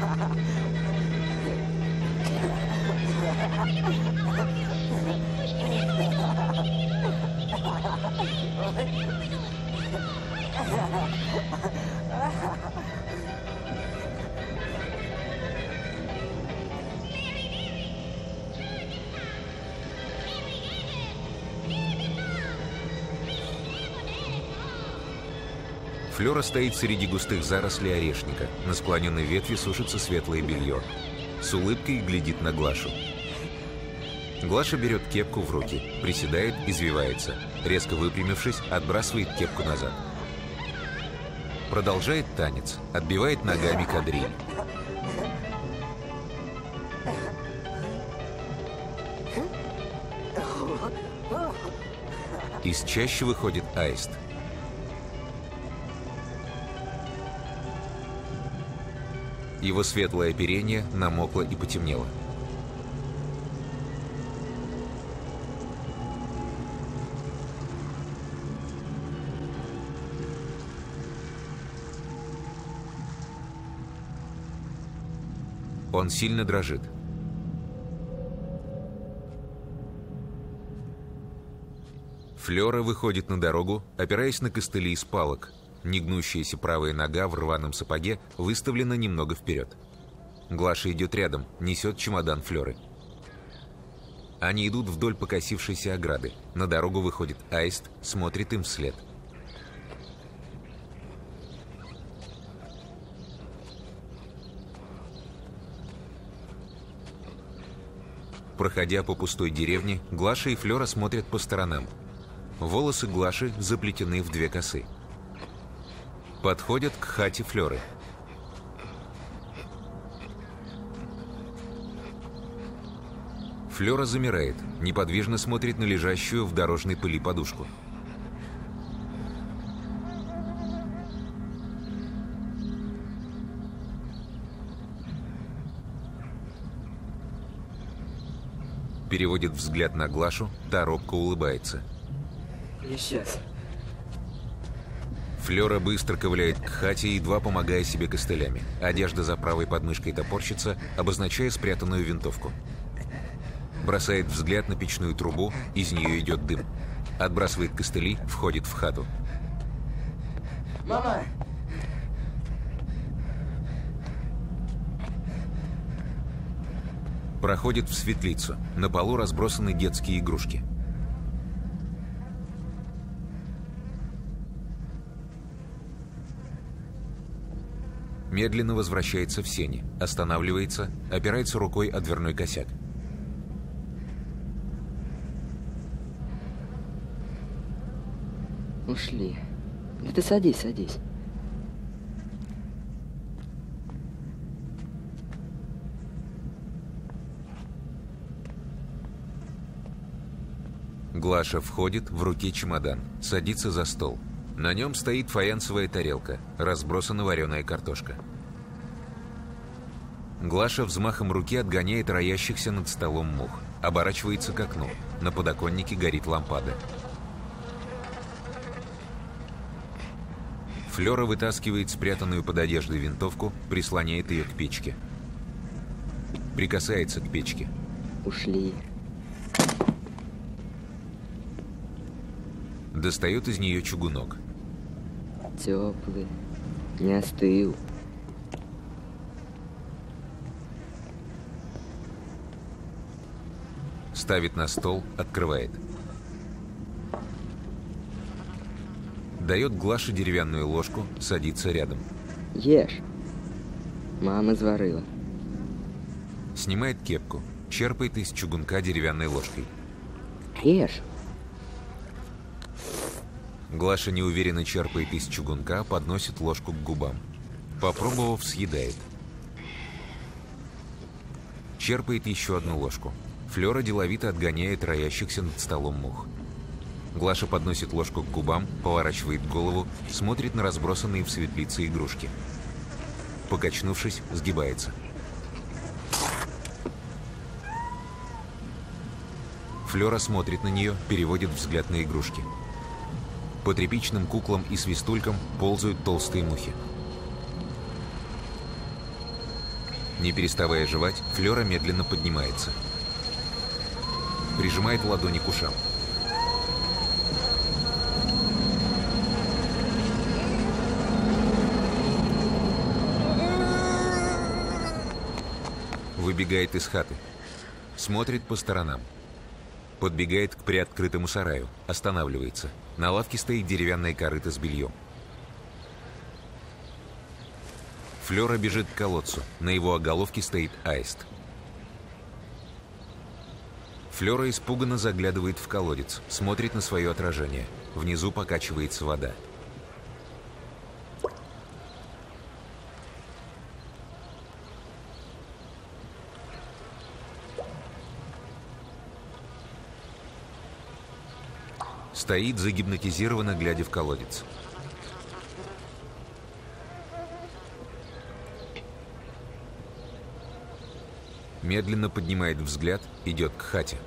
Флёра стоит среди густых зарослей орешника. На склоненной ветви сушится светлое белье. С улыбкой глядит на Глашу. Глаша берет кепку в руки, приседает, извивается. Резко выпрямившись, отбрасывает кепку назад. Продолжает танец, отбивает ногами кадриль. Из чащи выходит Аист. Его светлое оперение намокло и потемнело. Он сильно дрожит. Флёра выходит на дорогу, опираясь на костыли из палок. Негнущаяся правая нога в рваном сапоге выставлена немного вперед. Глаша идет рядом, несет чемодан Флёры. Они идут вдоль покосившейся ограды. На дорогу выходит Аист, смотрит им вслед. Проходя по пустой деревне, Глаша и Флёра смотрят по сторонам. Волосы Глаши заплетены в две косы. Подходят к хате Флёры. Флёра замирает, неподвижно смотрит на лежащую в дорожной пыли подушку. Переводит взгляд на Глашу, та робко улыбается. Я сейчас. Флёра быстро ковыляет к хате, едва помогая себе костылями. Одежда за правой подмышкой топорщится, обозначая спрятанную винтовку. Бросает взгляд на печную трубу, из нее идет дым. Отбрасывает костыли, входит в хату. Мама, Проходит в светлицу. На полу разбросаны детские игрушки. Медленно возвращается в сени. Останавливается, опирается рукой о дверной косяк. Ушли. Да ты садись, садись. Глаша входит, в руке чемодан, садится за стол. На нем стоит фаянсовая тарелка, разбросана вареная картошка. Глаша взмахом руки отгоняет роящихся над столом мух. Оборачивается к окну. На подоконнике горит лампада. Флёра вытаскивает спрятанную под одеждой винтовку, прислоняет ее к печке. Прикасается к печке. Ушли. Достает из нее чугунок. Теплый. Не остыл. Ставит на стол, открывает. Дает Глаше деревянную ложку, садится рядом. Ешь. Мама зварила. Снимает кепку, черпает из чугунка деревянной ложкой. Ешь. Глаша неуверенно черпает из чугунка, подносит ложку к губам. Попробовав, съедает. Черпает еще одну ложку. Флёра деловито отгоняет роящихся над столом мух. Глаша подносит ложку к губам, поворачивает голову, смотрит на разбросанные в светлице игрушки. Покачнувшись, сгибается. Флёра смотрит на нее, переводит взгляд на игрушки. По тряпичным куклам и свистулькам ползают толстые мухи. Не переставая жевать, Флёра медленно поднимается. Прижимает ладони к ушам. Выбегает из хаты. Смотрит по сторонам. Подбегает к приоткрытому сараю. Останавливается. На лавке стоит деревянная корыта с бельем. Флёра бежит к колодцу. На его оголовке стоит аист. Флёра испуганно заглядывает в колодец, смотрит на свое отражение. Внизу покачивается вода. Стоит загипнотизированно, глядя в колодец. Медленно поднимает взгляд, идет к хате.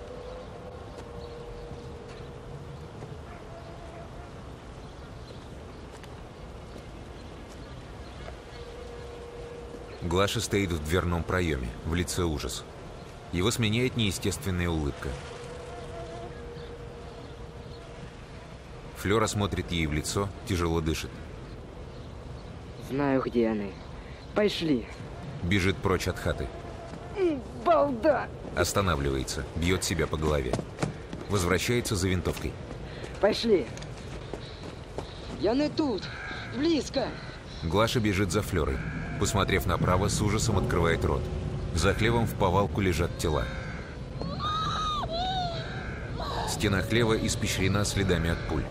Глаша стоит в дверном проеме, в лице ужас. Его сменяет неестественная улыбка. Флёра смотрит ей в лицо, тяжело дышит. Знаю, где они. Пошли. Бежит прочь от хаты. Балда! Останавливается, бьет себя по голове. Возвращается за винтовкой. Пошли. Я не тут. Близко. Глаша бежит за Флёрой. Посмотрев направо, с ужасом открывает рот. За хлевом в повалку лежат тела. Стена хлева испещрена следами от пуль.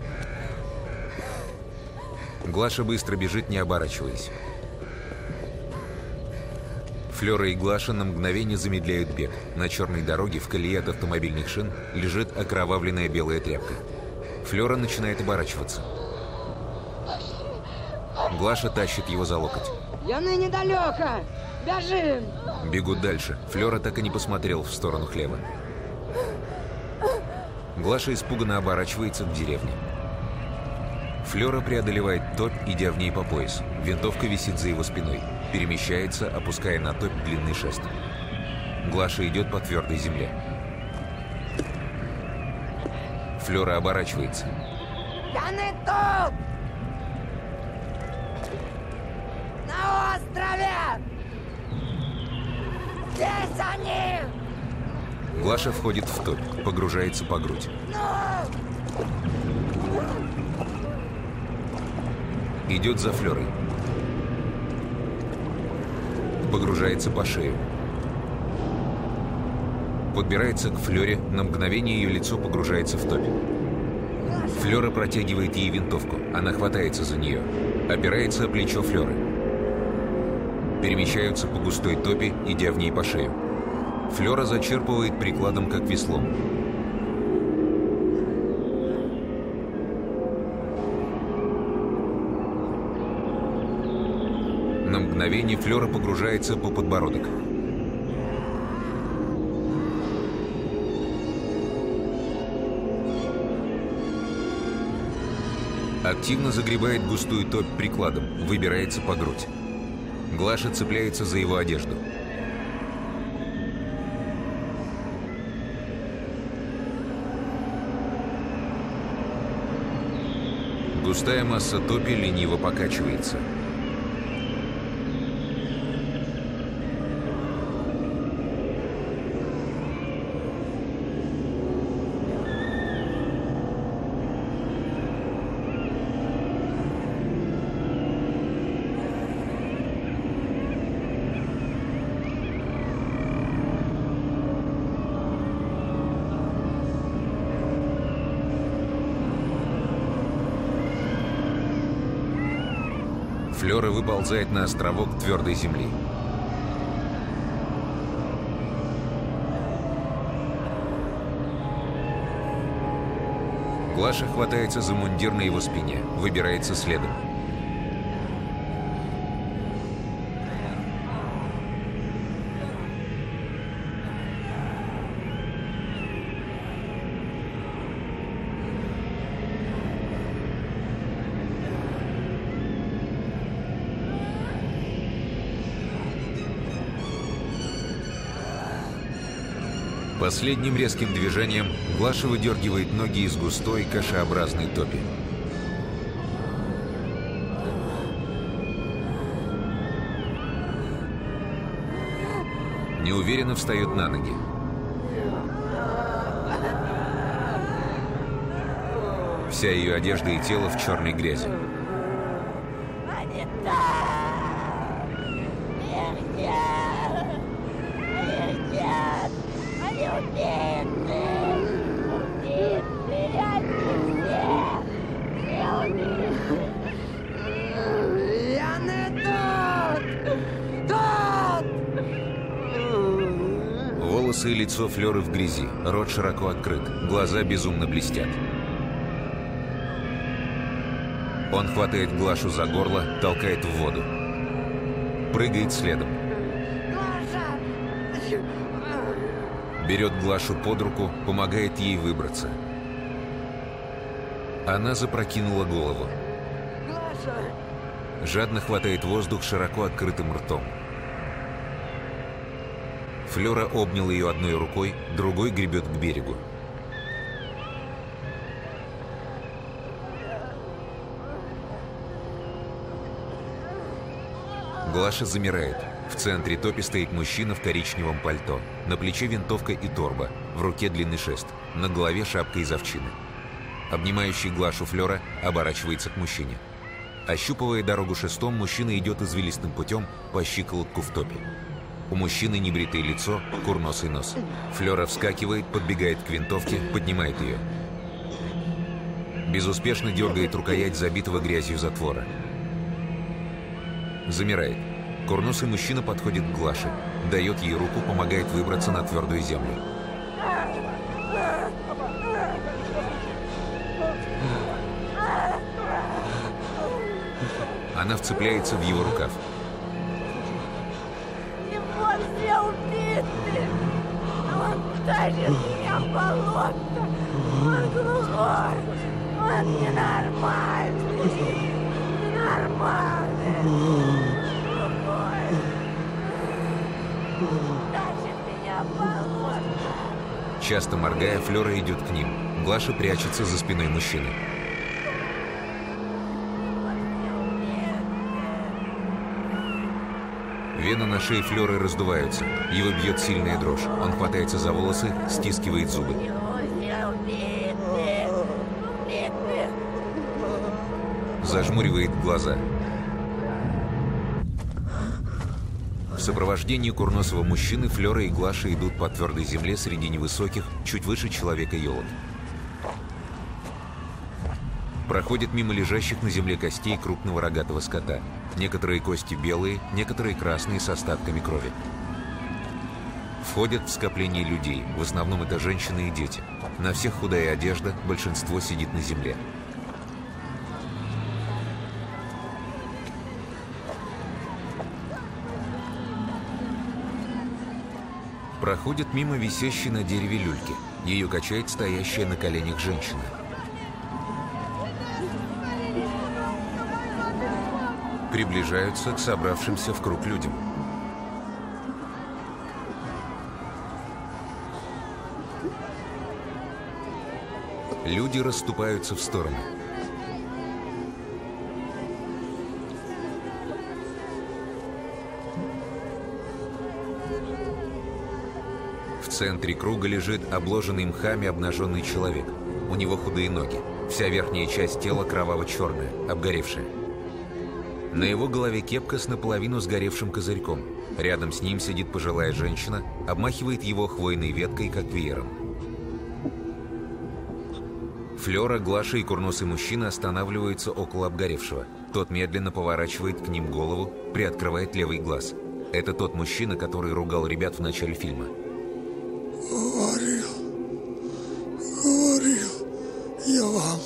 Глаша быстро бежит, не оборачиваясь. Флёра и Глаша на мгновение замедляют бег. На черной дороге в колее от автомобильных шин лежит окровавленная белая тряпка. Флёра начинает оборачиваться. Глаша тащит его за локоть. Яны недалеко! Бежим! Бегут дальше. Флёра так и не посмотрел в сторону хлева. Глаша испуганно оборачивается к деревне. Флёра преодолевает топь, идя в ней по пояс. Винтовка висит за его спиной. Перемещается, опуская на топь длинный шест. Глаша идет по твердой земле. Флёра оборачивается. Я не тут! На острове! Здесь они! Глаша входит в топь, погружается по грудь. Идет за Флёрой. Погружается по шею. Подбирается к Флёре, на мгновение ее лицо погружается в топь. Флёра протягивает ей винтовку, она хватается за нее. Опирается о плечо Флёры. Перемещаются по густой топи, идя в ней по шею. Флёра зачерпывает прикладом, как веслом. На мгновение Флёра погружается по подбородок. Активно загребает густую топь прикладом, выбирается по грудь. Глаша цепляется за его одежду. Густая масса топи лениво покачивается. Флёра выползает на островок твердой земли. Глаша хватается за мундир на его спине, выбирается следом. Последним резким движением Глаша выдергивает ноги из густой кашеобразной топи. Неуверенно встает на ноги. Вся ее одежда и тело в черной грязи. Волосы и лицо Флёры в грязи, рот широко открыт, глаза безумно блестят. Он хватает Глашу за горло, толкает в воду. Прыгает следом. Берет Глашу под руку, помогает ей выбраться. Она запрокинула голову. Жадно хватает воздух широко открытым ртом. Флёра обнял ее одной рукой, другой гребет к берегу. Глаша замирает. В центре топи стоит мужчина в коричневом пальто. На плече винтовка и торба, в руке длинный шест, на голове шапка из овчины. Обнимающий Глашу Флёра оборачивается к мужчине. Ощупывая дорогу шестом, мужчина идет извилистым путем по щиколотку в топе. У мужчины небритое лицо, курносый нос. Флёра вскакивает, подбегает к винтовке, поднимает ее. Безуспешно дергает рукоять забитого грязью затвора. Замирает. Курносый мужчина подходит к Глаше, дает ей руку, помогает выбраться на твердую землю. Она вцепляется в его рукав. Он все убитый. Он тащит меня в болото. Он глухой. Он ненормальный. Ненормальный. Глухой. Тащит меня в болото. Часто моргая, Флёра идет к ним. Глаша прячется за спиной мужчины. Вены на шее Флёры раздуваются. Его бьет сильная дрожь. Он хватается за волосы, стискивает зубы. Зажмуривает глаза. В сопровождении курносого мужчины Флёра и Глаша идут по твердой земле среди невысоких, чуть выше человека елок. Проходят мимо лежащих на земле костей крупного рогатого скота. Некоторые кости белые, некоторые красные с остатками крови. Входят в скопление людей, в основном это женщины и дети. На всех худая одежда, большинство сидит на земле. Проходит мимо висящей на дереве люльки. Ее качает стоящая на коленях женщина. Приближаются к собравшимся в круг людям. Люди расступаются в стороны. В центре круга лежит обложенный мхами обнаженный человек. У него худые ноги. Вся верхняя часть тела кроваво-черная, обгоревшая. На его голове кепка с наполовину сгоревшим козырьком. Рядом с ним сидит пожилая женщина, обмахивает его хвойной веткой, как веером. Флёра, Глаша и курносый мужчина останавливаются около обгоревшего. Тот медленно поворачивает к ним голову, приоткрывает левый глаз. Это тот мужчина, который ругал ребят в начале фильма. Говорил я вам,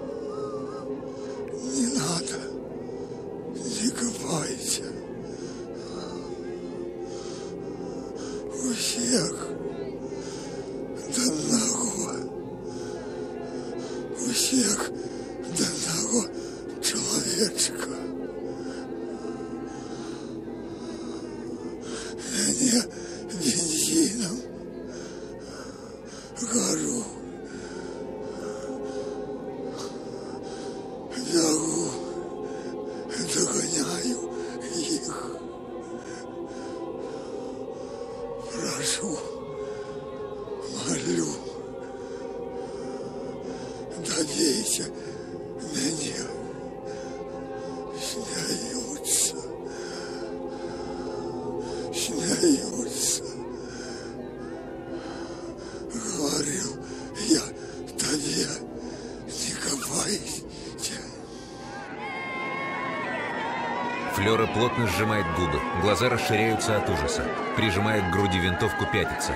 не надо, не копайте. У всех до одного, у всех до одного человечка. Я бензином горю. Бегу, догоняю их. Прошу, молю, добейте меня. Смеются, смеются. Говорил я тебе, не копайся. Флёра плотно сжимает губы, глаза расширяются от ужаса. Прижимает к груди винтовку, пятится.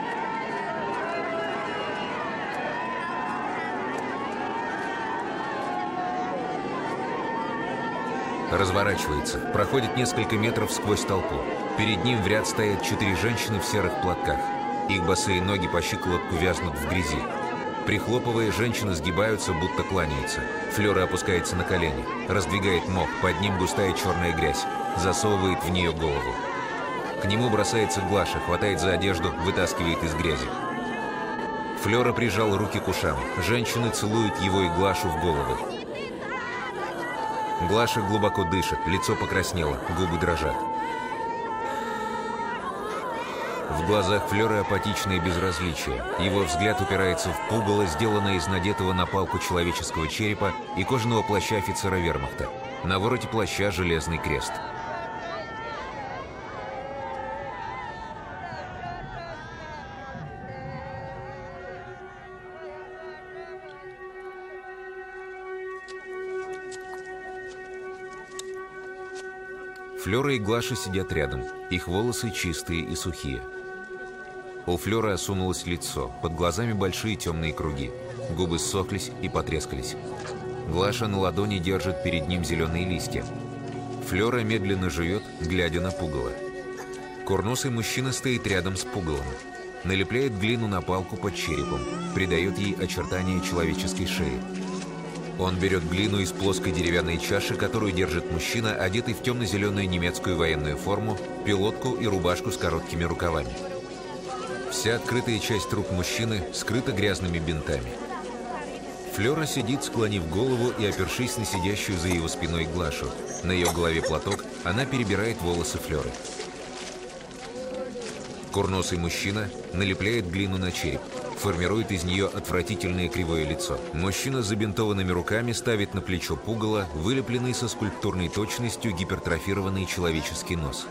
Разворачивается, проходит несколько метров сквозь толпу. Перед ним в ряд стоят 4 женщины в серых платках. Их босые ноги по щиколотку вязнут в грязи. Прихлопывая, женщины сгибаются, будто кланяются. Флёра опускается на колени, раздвигает мох, под ним густая черная грязь, засовывает в нее голову. К нему бросается Глаша, хватает за одежду, вытаскивает из грязи. Флёра прижал руки к ушам. Женщины целуют его и Глашу в головы. Глаша глубоко дышит, лицо покраснело, губы дрожат. В глазах Флёры апатичное безразличие. Его взгляд упирается в пугало, сделанное из надетого на палку человеческого черепа и кожаного плаща офицера вермахта. На вороте плаща железный крест. Флёра и Глаша сидят рядом. Их волосы чистые и сухие. У Флёры осунулось лицо, под глазами большие темные круги. Губы ссохлись и потрескались. Глаша на ладони держит перед ним зеленые листья. Флёра медленно жует, глядя на пугало. Курносый мужчина стоит рядом с пугалом. Налепляет глину на палку под черепом, придает ей очертания человеческой шеи. Он берет глину из плоской деревянной чаши, которую держит мужчина, одетый в темно-зеленую немецкую военную форму, пилотку и рубашку с короткими рукавами. Вся открытая часть рук мужчины скрыта грязными бинтами. Флёра сидит, склонив голову и опершись на сидящую за его спиной Глашу. На ее голове платок, она перебирает волосы Флёры. Курносый мужчина налепляет глину на череп, формирует из нее отвратительное кривое лицо. Мужчина с забинтованными руками ставит на плечо пугало, вылепленный со скульптурной точностью гипертрофированный человеческий нос.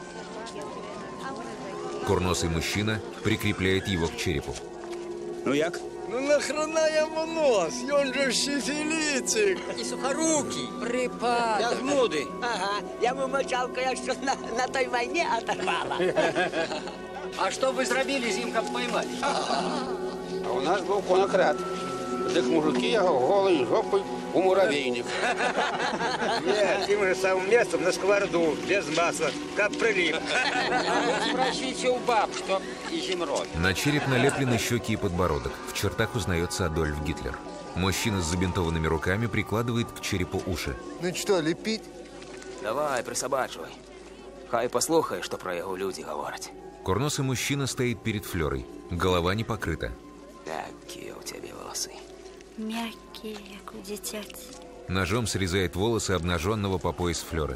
Курносый мужчина прикрепляет его к черепу. Ну як? Ну нахрена йому нос? Он же сифилитик. І сухорукий. Припадок. Я з муди. Ага, я ему мочалку, я что на той войне оторвала. А что вы зробили з ним, как поймали? А у нас был конократ. Так мужики его голой жопой у муравейник. Нет, тем же самым местом на сковороду, без масла, как прилип. Спросите у баб, что изимрод. На череп налеплены щеки и подбородок. В чертах узнается Адольф Гитлер. Мужчина с забинтованными руками прикладывает к черепу уши. Ну что, лепить? Давай, присобачивай. Хай послухай, что про его люди говорят. Курносый мужчина стоит перед Флёрой. Голова не покрыта. Какие у тебя волосы. Мягкие, як у дитяти. Ножом срезает волосы обнаженного по пояс Флёры.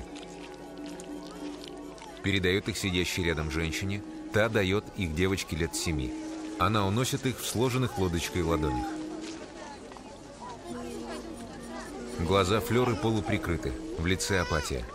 Передает их сидящей рядом женщине. Та дает их девочке лет 7. Она уносит их в сложенных лодочкой ладонях. Глаза Флёры полуприкрыты. В лице апатия.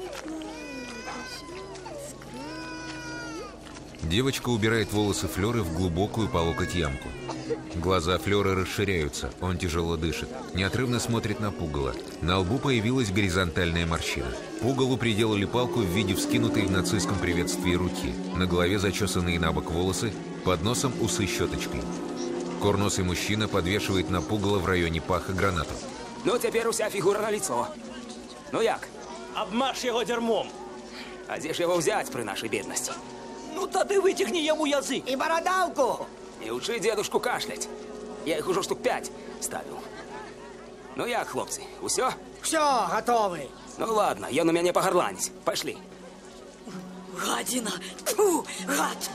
Девочка убирает волосы Флёры в глубокую по локоть ямку. Глаза Флёры расширяются, он тяжело дышит. Неотрывно смотрит на пугало. На лбу появилась горизонтальная морщина. Пугалу приделали палку в виде вскинутой в нацистском приветствии руки. На голове зачесанные на бок волосы, под носом усы щеточкой. Курносый мужчина подвешивает на пугало в районе паха гранату. Ну, теперь уся фигура на лицо. Ну як? Обмажь его дерьмом. А где ж его взять при нашей бедности? Ну, тогда вытягни ему язык. И бородавку. И учи дедушку кашлять. Я их уже штук 5 ставил. Ну як, хлопцы, усё? Все, готовы. Ну ладно, я на меня погорланить. Пошли. Гадина. Фу, гад.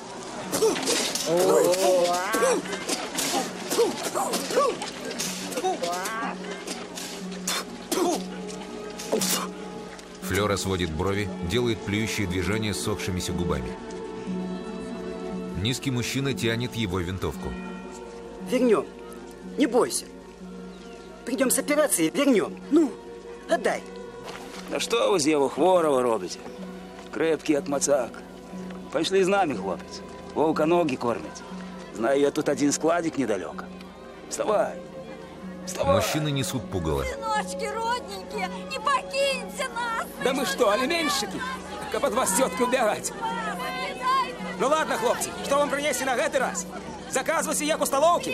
Флёра сводит брови, делает плюющие движения с сохшимися губами. Низкий мужчина тянет его винтовку. Вернем. Не бойся. Придем с операции, вернем. Ну, отдай. Да что вы з его хворого робите? Крепкий, як мацак. Пошли з нами, хлопец. Вовка ноги кормить. Знаю я тут один складик недалеко. Вставай. Вставай. Мужчины несут пугало. Сыночки родненькие, не покиньте нас! Да мы что, алименщики? Как под вас тетки убегать? Ну ладно, хлопцы, что вам принесли на этот раз? Заказывайте як у столовки.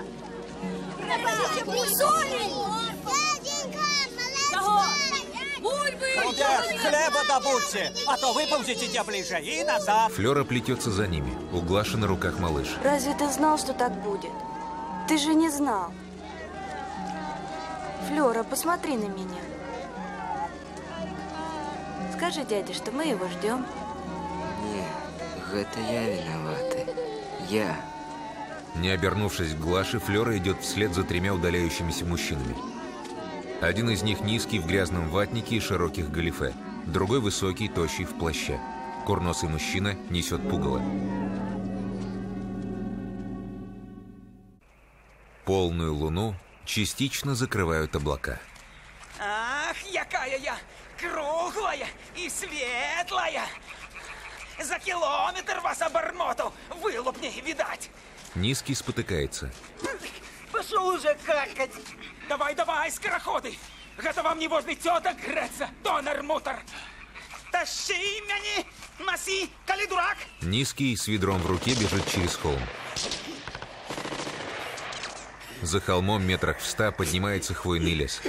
Хлеба добудьте, а то выползите ближе и назад. Флёра плетется за ними. У Глаши на руках малыш. Разве ты знал, что так будет? Ты же не знал. Флёра, посмотри на меня. Скажи дяде, что мы его ждем. Нет, это я виновата. Я. Не обернувшись к Глаше, Флёра идет вслед за 3 удаляющимися мужчинами. Один из них низкий в грязном ватнике и широких галифе. Другой высокий, тощий в плаще. Курносый мужчина несет пугало. Полную луну частично закрывают облака. Ах, якая я круглая и светлая. За километр вас обормотал, вылупни, видать. Низкий спотыкается. Пошел уже какать. Давай, давай, скороходы. Это вам не возле теток греться, донор-мутор. Тащи меня, носи, коли дурак. Низкий с ведром в руке бежит через холм. За холмом метрах в 100 поднимается хвойный лес.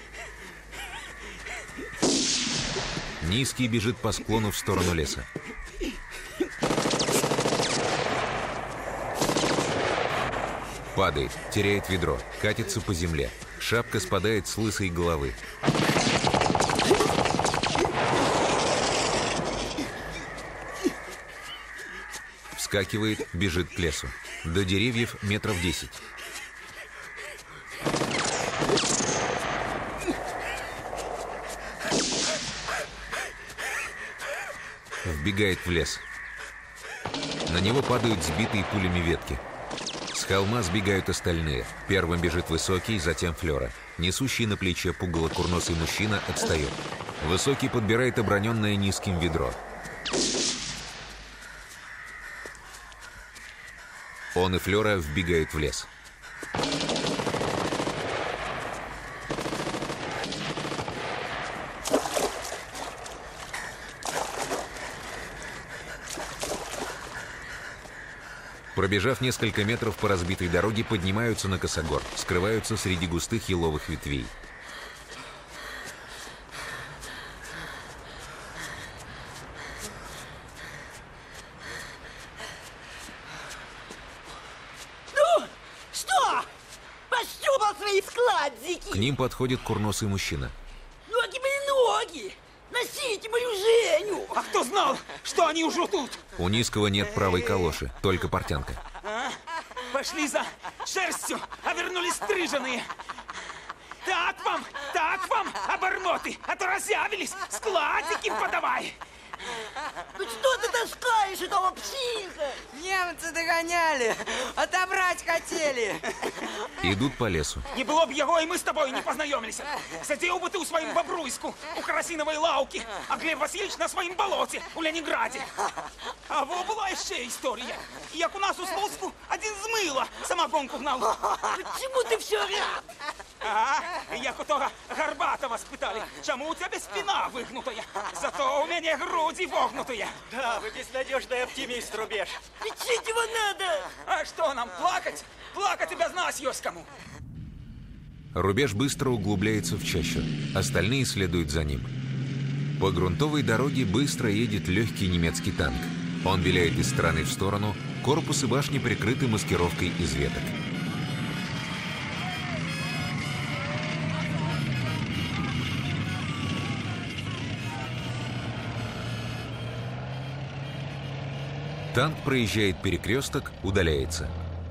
Низкий бежит по склону в сторону леса. Падает, теряет ведро, катится по земле. Шапка спадает с лысой головы. Вскакивает, бежит к лесу. До деревьев метров 10. Вбегает в лес. На него падают сбитые пулями ветки. С холма сбегают остальные. Первым бежит Высокий, затем Флёра. Несущий на плече пугало курносый мужчина отстает. Высокий подбирает оброненное Низким ведро. Он и Флёра вбегают в лес. Пробежав несколько метров по разбитой дороге, поднимаются на косогор, скрываются среди густых еловых ветвей. Ну, что? Пощупал свои складики. К ним подходит курносый мужчина. Ноги мои ноги! Носите мою Женю! А кто знал, что они уже тут? У Низкого нет правой калоши, только портянка. А? Пошли за шерстью, а вернулись стриженные. Так вам, обормоты, а то разъявились, складики подавай. Ну что ты таскаешь этого психа? Немцы догоняли, отобрать хотели. Идут по лесу. Не было б его, и мы с тобой не познакомились. Сидел бы ты у своим Бобруйску, у Карасиновой лавки, а Глеб Васильевич на своем болоте у Ленинграде. А во была ще історія. Як у нас у Слуцку один з мила самогонку гнав. Чему ты все ряд? А, як у того Горбатова спитали, чому у тебе спина вигнутая? Зато у меня груди вогнутые. Да, вы безнадежный оптимист, Рубеж. Лечить его надо! А что нам, плакать? Плакать и без нас есть кому. Рубеж быстро углубляется в чащу. Остальные следуют за ним. По грунтовой дороге быстро едет легкий немецкий танк. Он виляет из стороны в сторону, корпус и башни прикрыты маскировкой из веток. Танк проезжает перекресток, удаляется.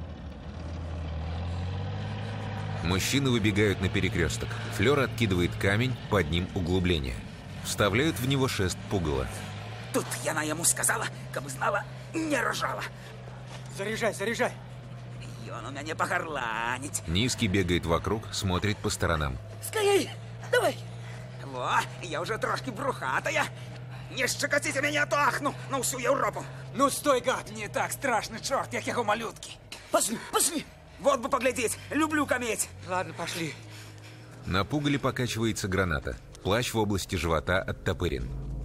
Мужчины выбегают на перекресток. Флёр откидывает камень, под ним углубление. Вставляют в него шест пугала. Тут яна ему сказала, кабы знала, не рожала. Заряжай, заряжай. Ён у меня погорланить. Низкий бегает вокруг, смотрит по сторонам. Скорей, давай. Во, я уже трошки брухатая. Не щекотите меня, то ахну на всю Европу. Ну, стой, гад. Не так страшно, черт, як его малютки. Пошли, пошли. Вот бы поглядеть, люблю кометь. Ладно, пошли. На пугале покачивается граната. Плащ в области живота оттопырен.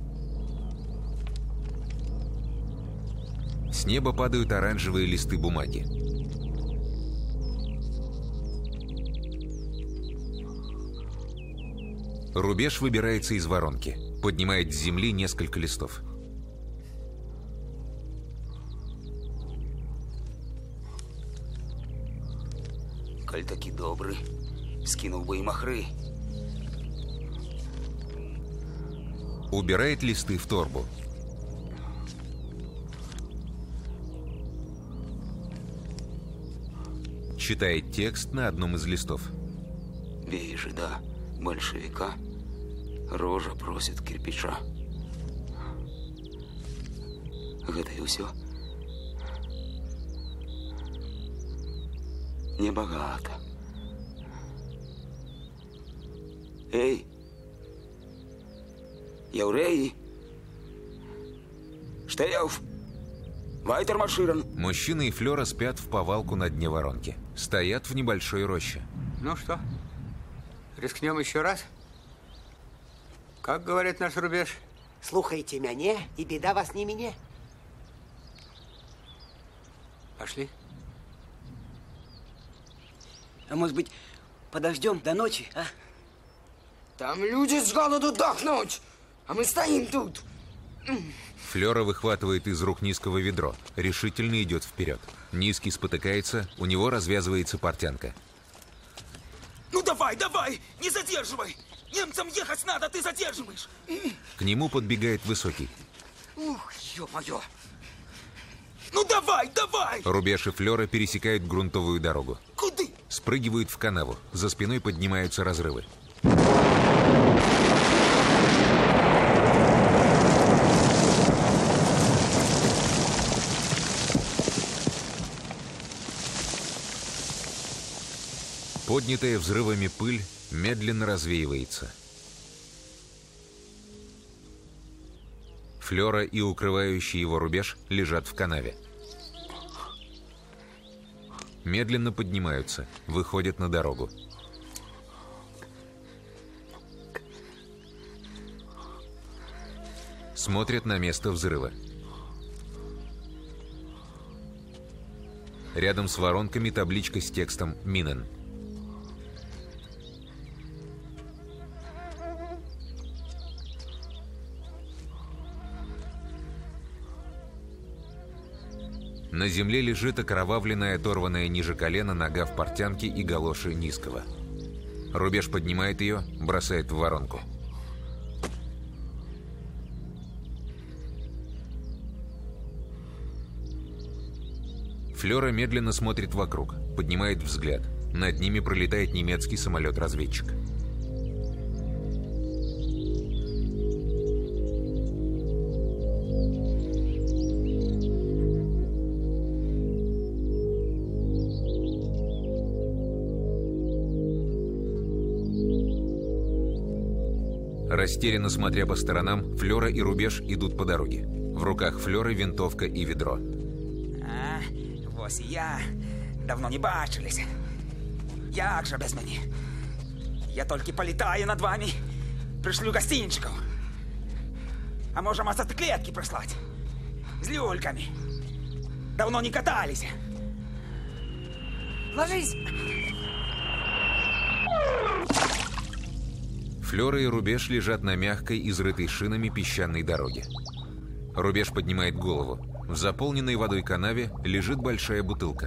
С неба падают оранжевые листы бумаги. Рубеж выбирается из воронки. Поднимает с земли несколько листов. Коль таки добрый, скинул бы и махры. Убирает листы в торбу. Читает текст на одном из листов. Вижу, да, большевика. Рожа просит кирпича. Гэта и все. Небогато. Эй! Яуреи! Штеев! Вайтер марширан! Мужчина и Флёра спят в повалку на дне воронки. Стоят в небольшой роще. Ну что, рискнем еще раз? Как говорит наш Рубеж? Слухайте меня, и беда вас не мине. Пошли. А может быть, подождем до ночи, а? Там люди с голоду дохнуть, а мы стоим тут. Флёра выхватывает из рук Низкого ведро. Решительно идет вперед. Низкий спотыкается, у него развязывается портянка. Ну давай, давай, не задерживай. Немцам ехать надо, ты задерживаешь. К нему подбегает Высокий. Ух, ё-моё. Ну давай, давай. Рубеж и Флёра пересекают грунтовую дорогу. Куда? Спрыгивают в канаву. За спиной поднимаются разрывы. Поднятая взрывами пыль медленно развеивается. Флёра и укрывающий его рубеж лежат в канаве. Медленно поднимаются, выходят на дорогу. Смотрят на место взрыва. Рядом с воронками табличка с текстом «Минен». На земле лежит окровавленная, оторванная ниже колена нога в портянке и галоши низкого. Рубеж поднимает ее, бросает в воронку. Флёра медленно смотрит вокруг, поднимает взгляд. Над ними пролетает немецкий самолет-разведчик. Растерянно смотря по сторонам, Флёра и Рубеж идут по дороге. В руках Флёры винтовка и ведро. Ось і я. Давно не бачились. Як же без мене? Я тільки політаю над вами. Пришлю гостинчиков. А може мотоциклетки прислать? З люльками. Давно не катались. Ложись! Флёра и Рубеж лежат на мягкой, изрытой шинами песчаной дороге. Рубеж поднимает голову. В заполненной водой канаве лежит большая бутылка.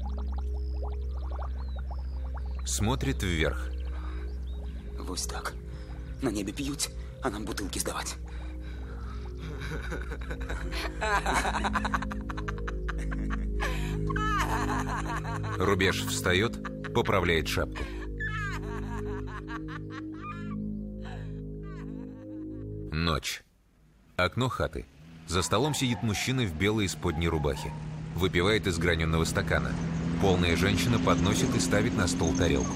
Смотрит вверх. Вот так. На небе пьют, а нам бутылки сдавать. Рубеж встает, поправляет шапку. Ночь. Окно хаты. За столом сидит мужчина в белой исподней рубахе. Выпивает из граненого стакана. Полная женщина подносит и ставит на стол тарелку.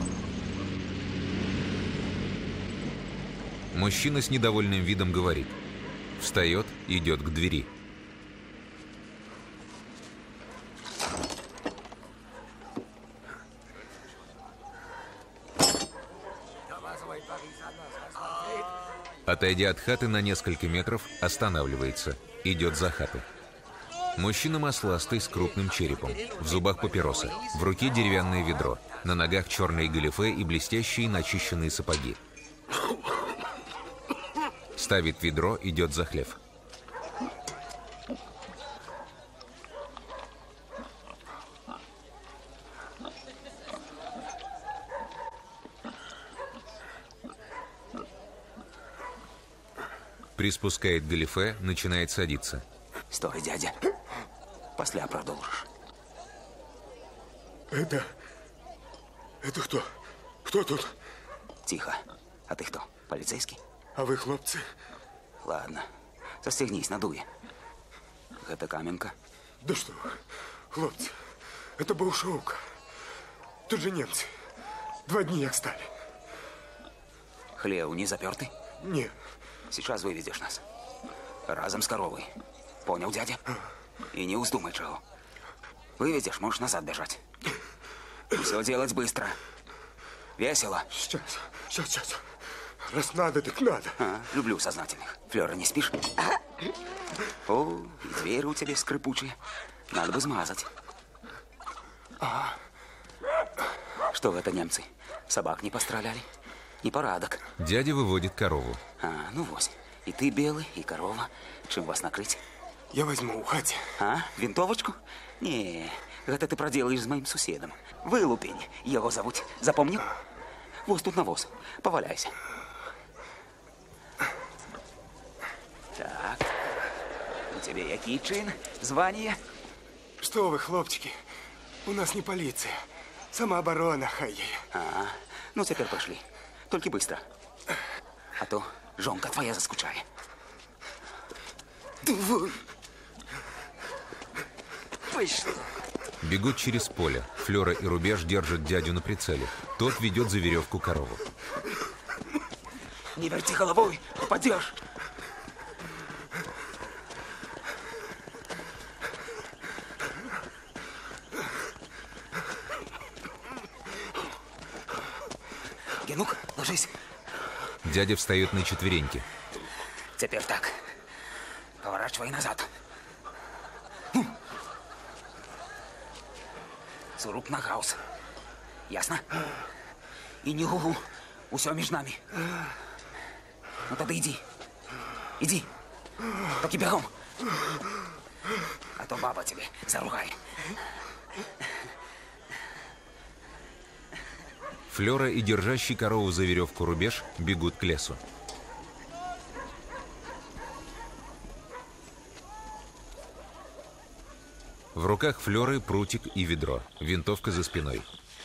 Мужчина с недовольным видом говорит. Встает, идет к двери. Отойдя от хаты на несколько метров, останавливается. Идет за хаты. Мужчина масластый с крупным черепом. В зубах папироса. В руке деревянное ведро. На ногах черные галифе и блестящие начищенные сапоги. Ставит ведро, идет за хлев. Приспускает галифе, начинает садиться. Стой, дядя. После продолжишь. Это кто? Кто тут? Тихо. А ты кто? Полицейский? А вы, хлопцы? Ладно. Застегнись, надуй. Это Каменка. Да что вы, хлопцы, это Баушовка. Тут же немцы. 2 дня як стали. Хлев не запертый? Нет. Сейчас выведешь нас. Разом с коровой. Понял, дядя? И не вздумай чего. Выведешь, можешь назад бежать. Все делать быстро. Весело. Сейчас. Раз надо, так надо. Люблю сознательных. Флёра, не спишь? О, и двери у тебя скрипучие. Надо бы смазать. Что это немцы? Собак не постреляли? Не порядок. Дядя выводит корову. Ну вот. И ты белый, и корова. Чем вас накрыть? Я возьму, уходи. Винтовочку? Не, это ты проделаешь с моим соседом. Вылупень. Его зовут. Запомнил? Воз тут навоз. Поваляйся. Так. У тебя який чин? Звание? Что вы, хлопчики? У нас не полиция. Самооборона, хай. Ну теперь пошли. Только быстро. А то жонка твоя заскучает. Давай. Пошли. Бегут через поле. Флёра и Рубеж держат дядю на прицеле. Тот ведет за веревку корову. Не верти головой, упадешь. Генук, ложись. Дядя встает на четвереньки. Теперь так. Поворачивай назад. Суруп на хаос. Ясно? И не гугу. Усё между нами. Ну тогда иди. Иди. Только бегом. А то баба тебе заругает. Флёра и держащий корову за веревку Рубеж бегут к лесу. В руках Флёры прутик и ведро. Винтовка за спиной.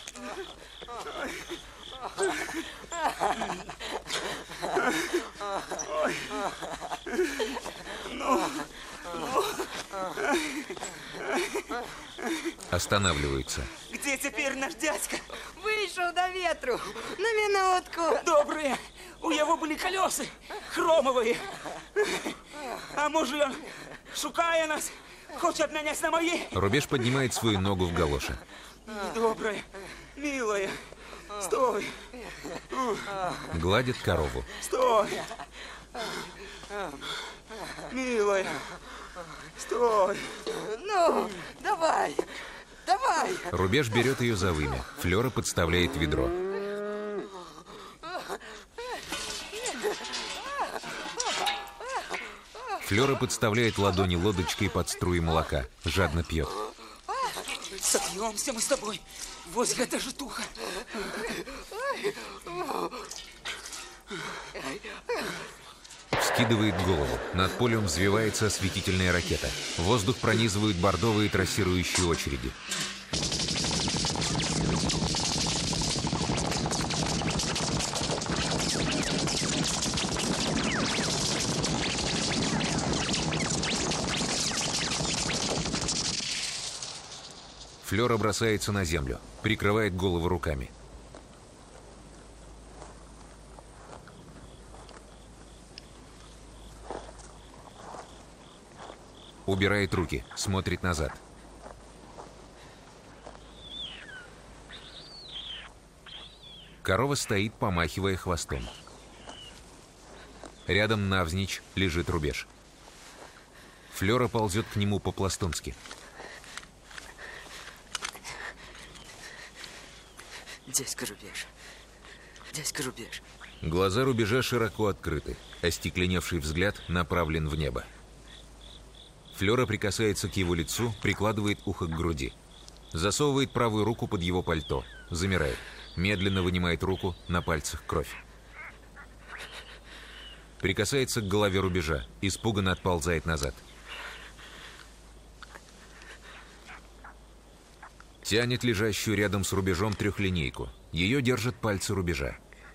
Останавливаются. Где теперь наш дядька? Вышел до ветру. На минутку. Добрые. У его были колеса хромовые. А может, он, шукая нас, хочет менять на мои? Рубеж поднимает свою ногу в галоши. Добрая, милая, стой. Гладит корову. Стой. Милая, стой. Ну, давай, давай. Рубеж берет ее за вымя. Флёра подставляет ведро. Флёра подставляет ладони лодочкой под струи молока. Жадно пьет. Сопьемся мы с тобой возле этой житуха. Вскидывает голову. Над полем взвивается осветительная ракета. Воздух пронизывают бордовые трассирующие очереди. Флёра бросается на землю, прикрывает голову руками. Убирает руки, смотрит назад. Корова стоит, помахивая хвостом. Рядом навзничь лежит Рубеж. Флёра ползет к нему по-пластунски. Дядька Рубеж. Дядька Рубеж. Глаза Рубежа широко открыты. Остекленевший взгляд направлен в небо. Флёра прикасается к его лицу, прикладывает ухо к груди. Засовывает правую руку под его пальто. Замирает. Медленно вынимает руку, на пальцах кровь. Прикасается к голове Рубежа. Испуганно отползает назад. Тянет лежащую рядом с Рубежом трехлинейку. Ее держат пальцы Рубежа.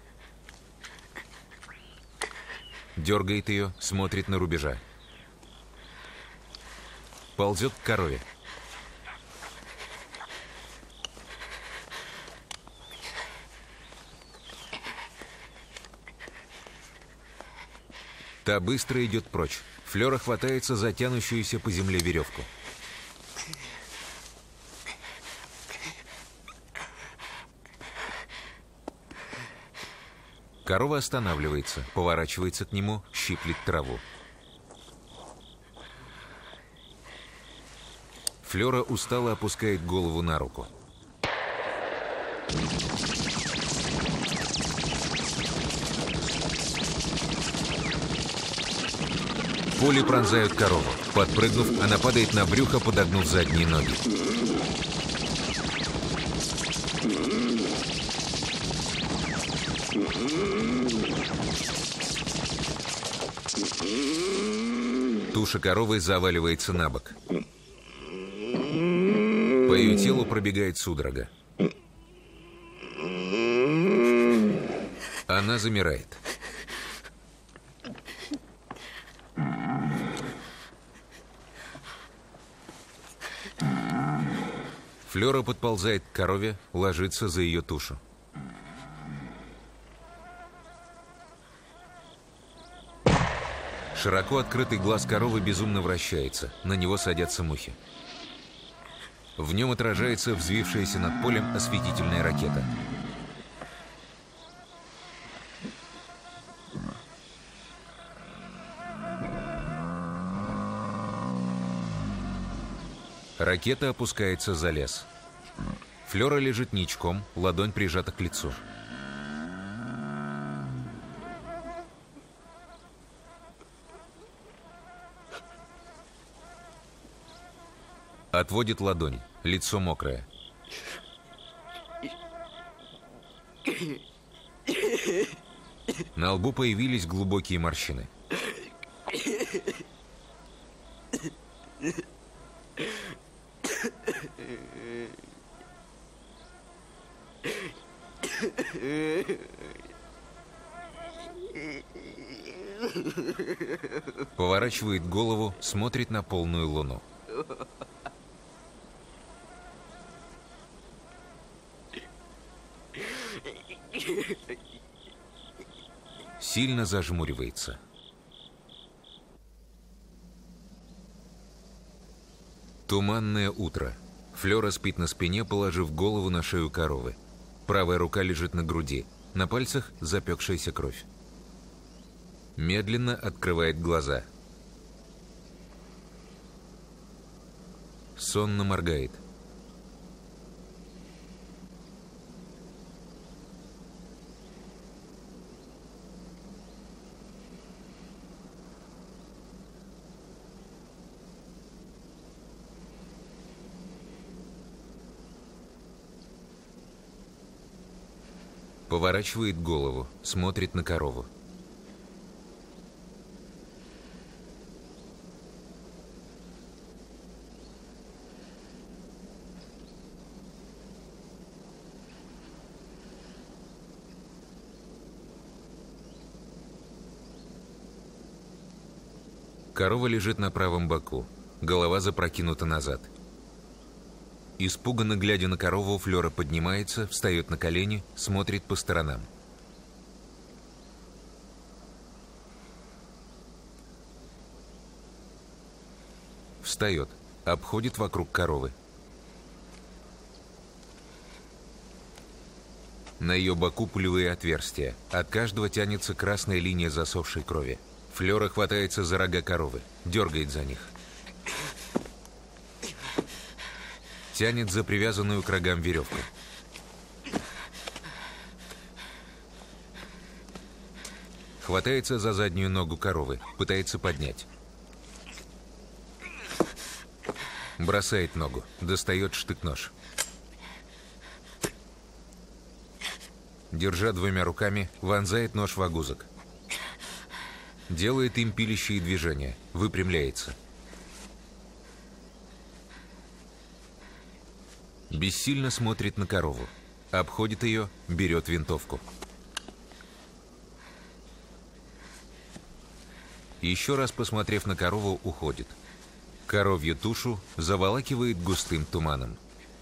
Дергает ее, смотрит на Рубежа. Ползет к корове. Та быстро идет прочь. Флёра хватается за тянущуюся по земле веревку. Корова останавливается, поворачивается к нему, щиплет траву. Флёра устало опускает голову на руку. Пули пронзают корову. Подпрыгнув, она падает на брюхо, подогнув задние ноги. Туша коровы заваливается на бок. По ее телу пробегает судорога. Она замирает. Флёра подползает к корове, ложится за ее тушу. Широко открытый глаз коровы безумно вращается, на него садятся мухи. В нем отражается взвившаяся над полем осветительная ракета. Ракета опускается за лес. Флёра лежит ничком, ладонь прижата к лицу. Отводит ладонь, лицо мокрое. На лбу появились глубокие морщины. Поворачивает голову, смотрит на полную луну. Сильно зажмуривается. Туманное утро. Флёра спит на спине, положив голову на шею коровы. Правая рука лежит на груди. На пальцах запекшаяся кровь. Медленно открывает глаза. Сонно моргает. Поворачивает голову, смотрит на корову. Корова лежит на правом боку, голова запрокинута назад. Испуганно глядя на корову, Флёра поднимается, встает на колени, смотрит по сторонам. Встает, обходит вокруг коровы. На ее боку пулевые отверстия. От каждого тянется красная линия засохшей крови. Флёра хватается за рога коровы, дергает за них. Тянет за привязанную к рогам веревку. Хватается за заднюю ногу коровы, пытается поднять. Бросает ногу, достает штык-нож. Держа двумя руками, вонзает нож в огузок. Делает им пилящие движения, выпрямляется. Бессильно смотрит на корову. Обходит ее, берет винтовку. Еще раз посмотрев на корову, уходит. Коровью тушу заволакивает густым туманом.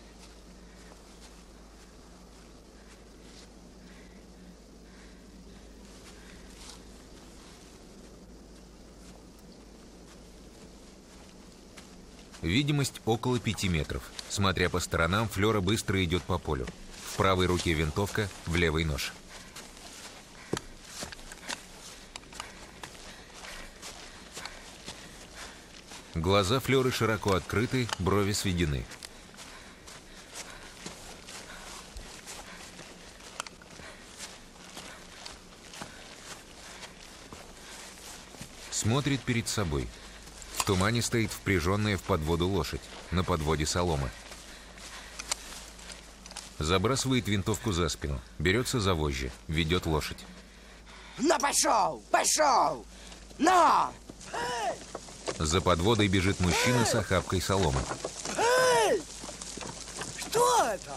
Видимость около 5 метров. Смотря по сторонам, Флёра быстро идет по полю. В правой руке винтовка, в левой нож. Глаза Флёры широко открыты, брови сведены. Смотрит перед собой. В тумане стоит впряженная в подводу лошадь. На подводе солома. Забрасывает винтовку за спину. Берется за вожжи. Ведет лошадь. Ну, пошел! Пошел! Ну! За подводой бежит мужчина с охапкой соломы. Эй! Что это?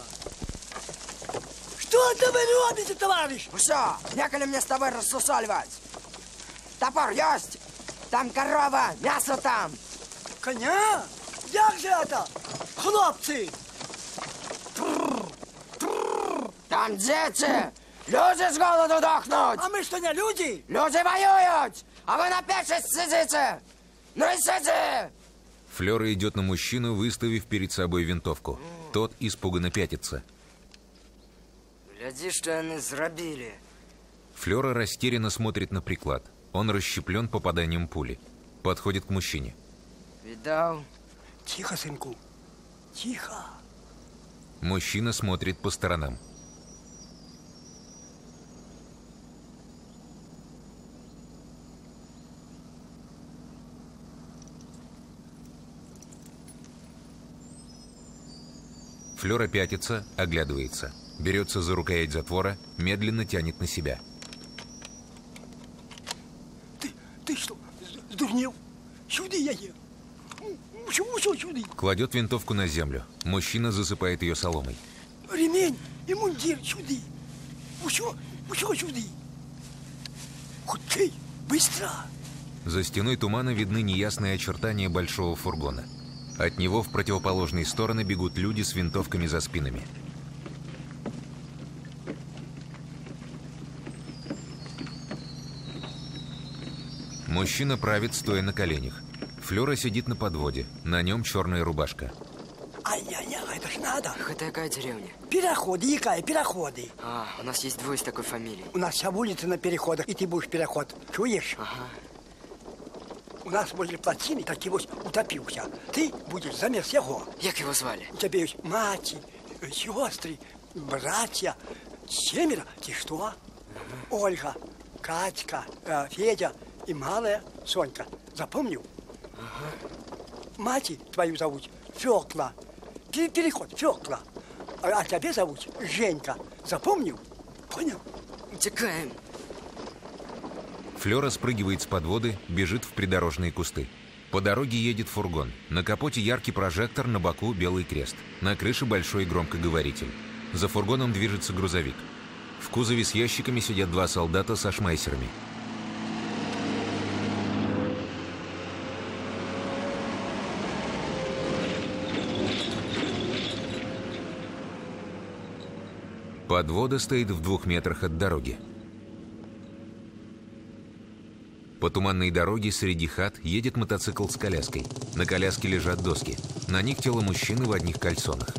Что это вы робите, товарищ? Ну все, некогда мне с тобой рассусоливать. Топор есть? Там корова, мясо там. Коня? Як же это, хлопцы? Там дети! Люди с голоду дохнут! А мы что, не люди? Люди воюют! А вы на печать сидите! Ну и сиди! Флёра идет на мужчину, выставив перед собой винтовку. Тот испуганно пятится. Гляди, что они зробили. Флёра растерянно смотрит на приклад. Он расщеплен попаданием пули. Подходит к мужчине. Видал? Тихо, сынку. Тихо. Мужчина смотрит по сторонам. Флёра пятится, оглядывается. Берется за рукоять затвора, медленно тянет на себя. Ты что, сдурнел? Сюда я е. Почему сюда? Кладет винтовку на землю. Мужчина засыпает ее соломой. Ремень и мундир сюда. Все сюда. Худей, быстро. За стеной тумана видны неясные очертания большого фургона. От него в противоположные стороны бегут люди с винтовками за спинами. Мужчина правит, стоя на коленях. Флёра сидит на подводе. На нем черная рубашка. Ай-яй-яй, это ж надо. Это какая деревня? Переходы, якая, переходы. У нас есть двое с такой фамилией. У нас вся улица на переходах, и ты будешь переход. Чуешь? Ага. У нас возле плотины таки вот утопился. Ты будешь замес его. Як его звали? У тебя есть мать, сестры, братья. 7. Ты что? Ольга, Катька, Федя и малая Сонька. Запомнил? Мать твою зовут Фёкла. Переход, Фёкла. А тебя зовут Женька. Запомнил? Понял? Утекаем. Флёра спрыгивает с подводы, бежит в придорожные кусты. По дороге едет фургон. На капоте яркий прожектор, на боку белый крест. На крыше большой громкоговоритель. За фургоном движется грузовик. В кузове с ящиками сидят 2 солдата со шмайсерами. Подвода стоит в 2 метрах от дороги. По туманной дороге среди хат едет мотоцикл с коляской. На коляске лежат доски. На них тело мужчины в одних кальсонах.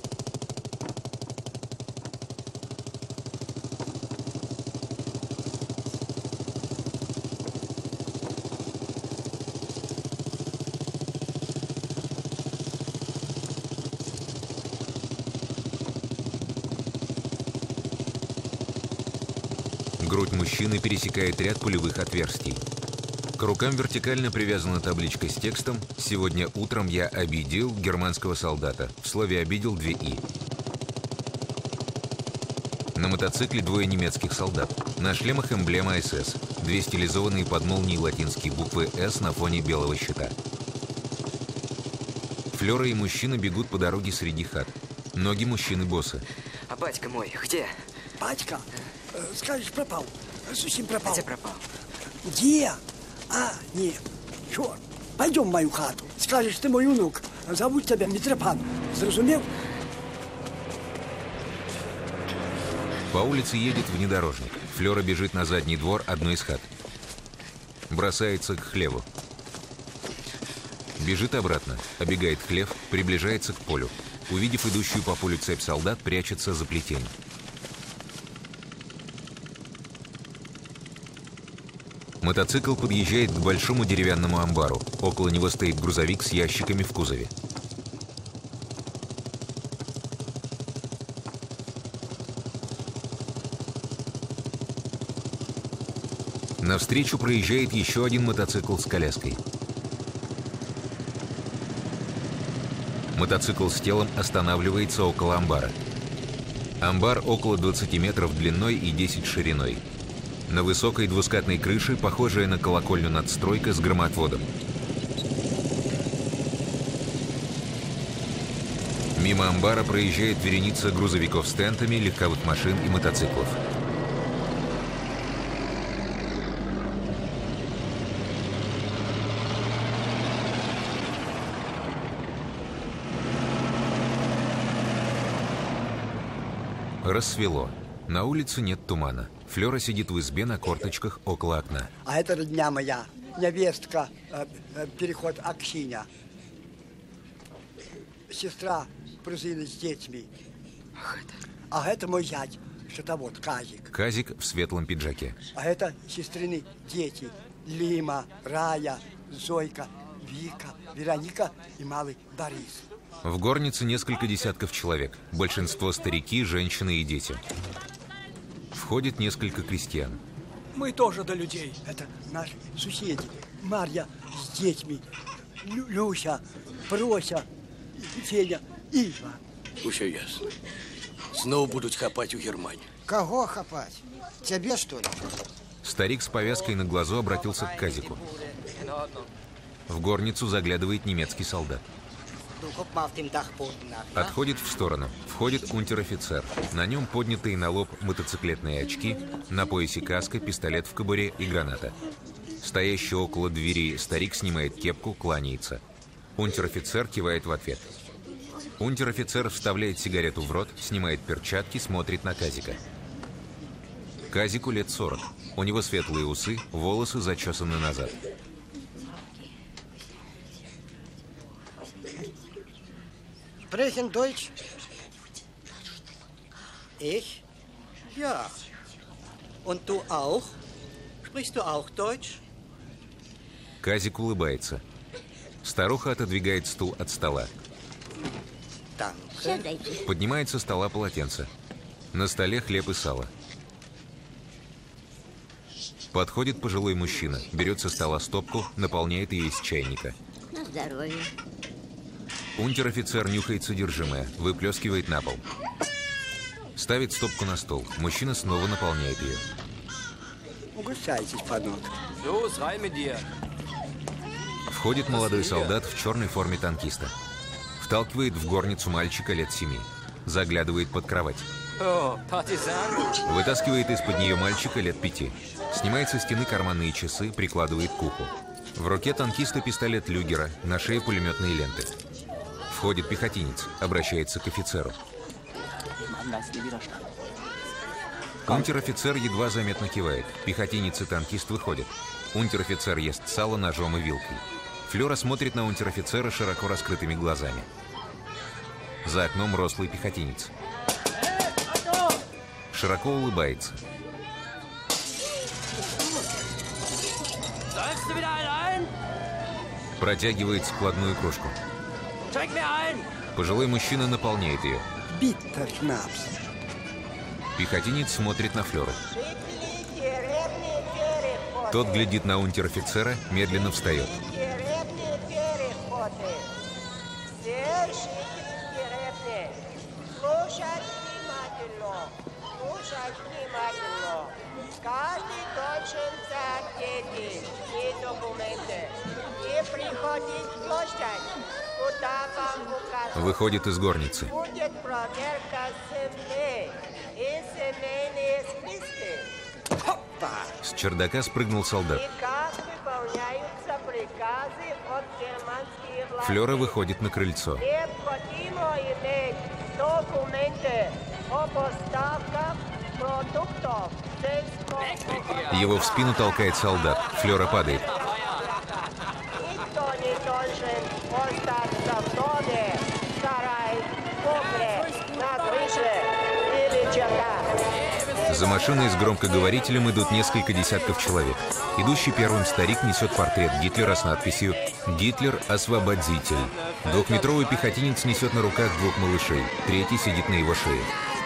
Грудь мужчины пересекает ряд пулевых отверстий. К рукам вертикально привязана табличка с текстом «Сегодня утром я обидел германского солдата». В слове «обидел» 2 «и». На мотоцикле 2 немецких солдат. На шлемах эмблема СС. 2 стилизованные под молнии латинские буквы «С» на фоне белого щита. Флёра и мужчина бегут по дороге среди хат. Ноги мужчины босы. А батька мой где? Батька? Скажешь, пропал. Совсем пропал. Где пропал? Где? Нет. Черт. Пойдем в мою хату. Скажешь, ты мой внук. Зовут тебя Митрофан. Зрозумел? По улице едет внедорожник. Флёра бежит на задний двор одной из хат. Бросается к хлеву. Бежит обратно. Обегает хлев, приближается к полю. Увидев идущую по полю цепь солдат, прячется за плетень. Мотоцикл подъезжает к большому деревянному амбару. Около него стоит грузовик с ящиками в кузове. Навстречу проезжает еще один мотоцикл с коляской. Мотоцикл с телом останавливается около амбара. Амбар около 20 метров длиной и 10 шириной. На высокой двускатной крыше, похожая на колокольню надстройка с громоотводом. Мимо амбара проезжает вереница грузовиков с тентами, легковых машин и мотоциклов. Рассвело. На улице нет тумана. Флёра сидит в избе на корточках около окна. А это родня моя, невестка, переход Аксиня. Сестра Пружина с детьми. А это мой зять, что-то вот, Казик. Казик в светлом пиджаке. А это сестрины дети. Лима, Рая, Зойка, Вика, Вероника и малый Борис. В горнице несколько десятков человек. Большинство старики, женщины и дети. Входит несколько крестьян. Мы тоже до людей. Это наши соседи. Марья с детьми. Люся, Прося, Феня, Ива. Усе ясно. Снова будут хапать у Германии. Кого хапать? Тебе, что ли? Старик с повязкой на глазу обратился к Казику. В горницу заглядывает немецкий солдат. Отходит в сторону. Входит унтер-офицер. На нем поднятые на лоб мотоциклетные очки, на поясе каска, пистолет в кобуре и граната. Стоящий около двери старик снимает кепку, кланяется. Унтер-офицер кивает в ответ. Унтер-офицер вставляет сигарету в рот, снимает перчатки, смотрит на Казика. Казику лет 40. У него светлые усы, волосы зачесаны назад. Sprechen Deutsch? Ich? Ja. Und du auch? Sprichst du auch Deutsch? Казик улыбается. Старуха отодвигает стул от стола. Поднимает со стола полотенце. На столе хлеб и сало. Подходит пожилой мужчина, берет со стола стопку, наполняет ее из чайника. На здоровье. Унтер-офицер нюхает содержимое, выплескивает на пол. Ставит стопку на стол. Мужчина снова наполняет ее. Угощайтесь, подонок. Входит молодой солдат в черной форме танкиста. Вталкивает в горницу мальчика лет 7. Заглядывает под кровать. Вытаскивает из-под нее мальчика лет 5. Снимает со стены карманные часы, прикладывает к уху. В руке танкиста пистолет Люгера, на шее пулеметные ленты. Входит пехотинец, обращается к офицеру. Унтер-офицер едва заметно кивает. Пехотинец и танкист выходят. Унтер-офицер ест сало ножом и вилкой. Флёра смотрит на унтер-офицера широко раскрытыми глазами. За окном рослый пехотинец. Широко улыбается. Протягивает складную кружку. Пожилой мужчина наполняет ее. Биттершнапс. Пехотинец смотрит на Флёру. Тот глядит на унтер-офицера, медленно встает. Выходит из горницы. С чердака спрыгнул солдат. Флёра выходит на крыльцо. Его в спину толкает солдат. Флёра падает. За машиной с громкоговорителем идут несколько десятков человек. Идущий первым старик несет портрет Гитлера с надписью «Гитлер – освободитель». Двухметровый пехотинец несет на руках 2 малышей. Третий сидит на его шее.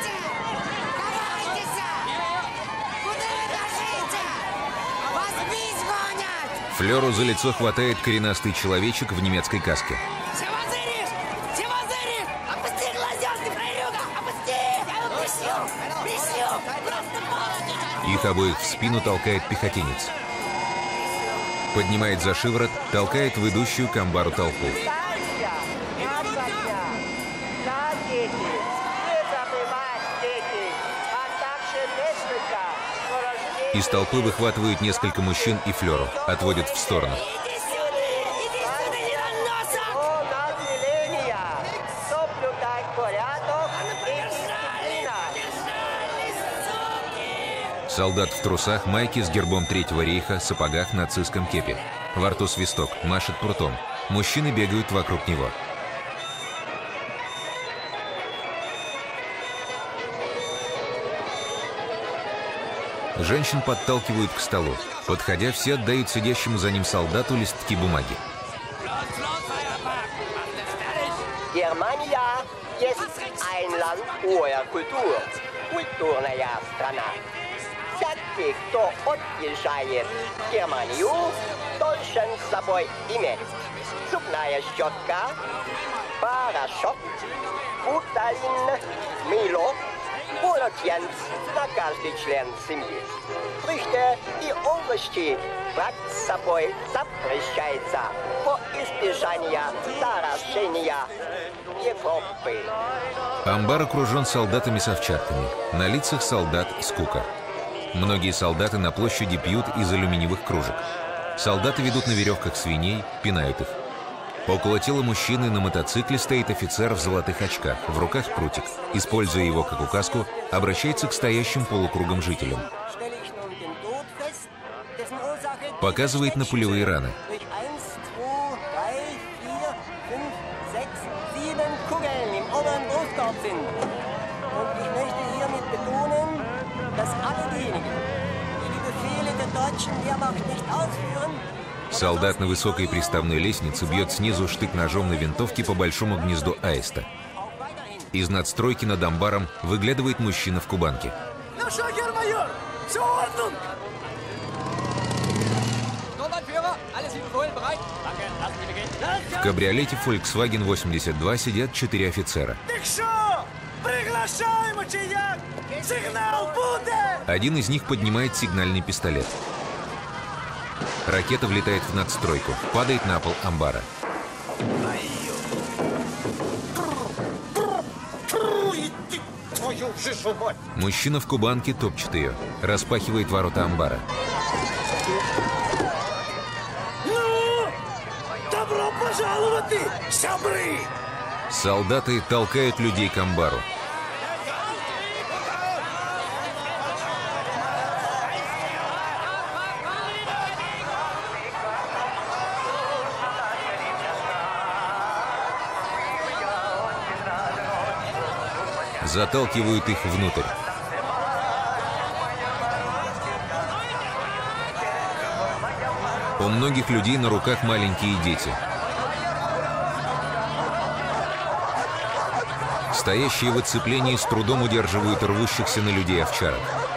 Флёру за лицо хватает коренастый человечек в немецкой каске. Их обоих в спину толкает пехотинец. Поднимает за шиворот, толкает в идущую к амбару толпу. Из толпы выхватывают несколько мужчин и Флёру, отводят в сторону. Солдат в трусах, майке с гербом Третьего рейха, сапогах, нацистском кепе. Во рту свисток, машет прутом. Мужчины бегают вокруг него. Женщин подталкивают к столу. Подходя, все отдают сидящему за ним солдату листки бумаги. Германия есть ein Land hoher Kultur. Культурная страна. Всякий, кто отъезжает в Германию, должен с собой иметь зубная щетка, порошок, гуталин, мыло, полотенце на каждый член семьи. Фрукты и овощи брать с собой запрещается во избежание заражения Европы. Амбар окружен солдатами с овчарками. На лицах солдат скука. Многие солдаты на площади пьют из алюминиевых кружек. Солдаты ведут на веревках свиней, пинают их. Около тела мужчины на мотоцикле стоит офицер в золотых очках, в руках прутик. Используя его как указку, обращается к стоящим полукругом жителям. Показывает на пулевые раны. Солдат на высокой приставной лестнице бьет снизу штык-ножом на винтовке по большому гнезду аиста. Из надстройки над амбаром выглядывает мужчина в кубанке. Ну что, гермайор, все ordnung! В кабриолете Volkswagen 82 сидят 4 офицера. Один из них поднимает сигнальный пистолет. Ракета влетает в надстройку, падает на пол амбара. Мужчина в кубанке топчет ее, распахивает ворота амбара. Ну, добро пожаловать, сябры! Солдаты толкают людей к амбару. Заталкивают их внутрь. У многих людей на руках маленькие дети. Стоящие в оцеплении с трудом удерживают рвущихся на людей овчарок.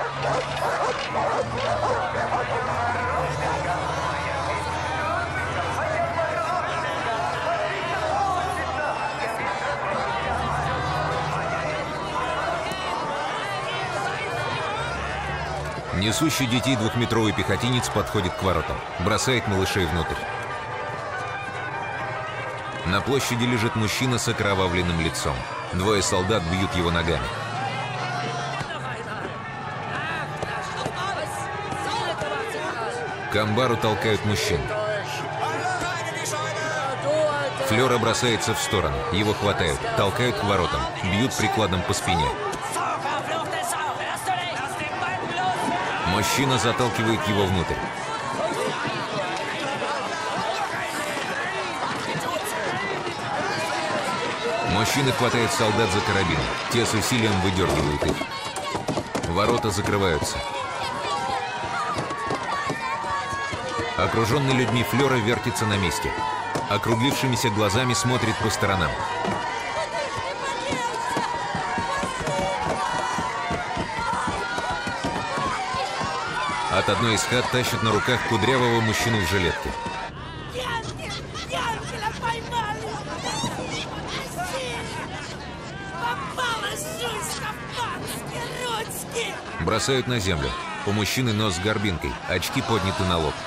Несущий детей двухметровый пехотинец подходит к воротам, бросает малышей внутрь. На площади лежит мужчина с окровавленным лицом. Двое солдат бьют его ногами. К амбару толкают мужчин. Флёра бросается в сторону, его хватают, толкают к воротам, бьют прикладом по спине. Мужчина заталкивает его внутрь. Мужчина хватает солдат за карабин. Те с усилием выдергивают их. Ворота закрываются. Окруженный людьми Флёра вертится на месте. Округлившимися глазами смотрит по сторонам. От одной из хат тащат на руках кудрявого мужчину в жилетке. Бросают на землю. У мужчины нос с горбинкой, очки подняты на лоб.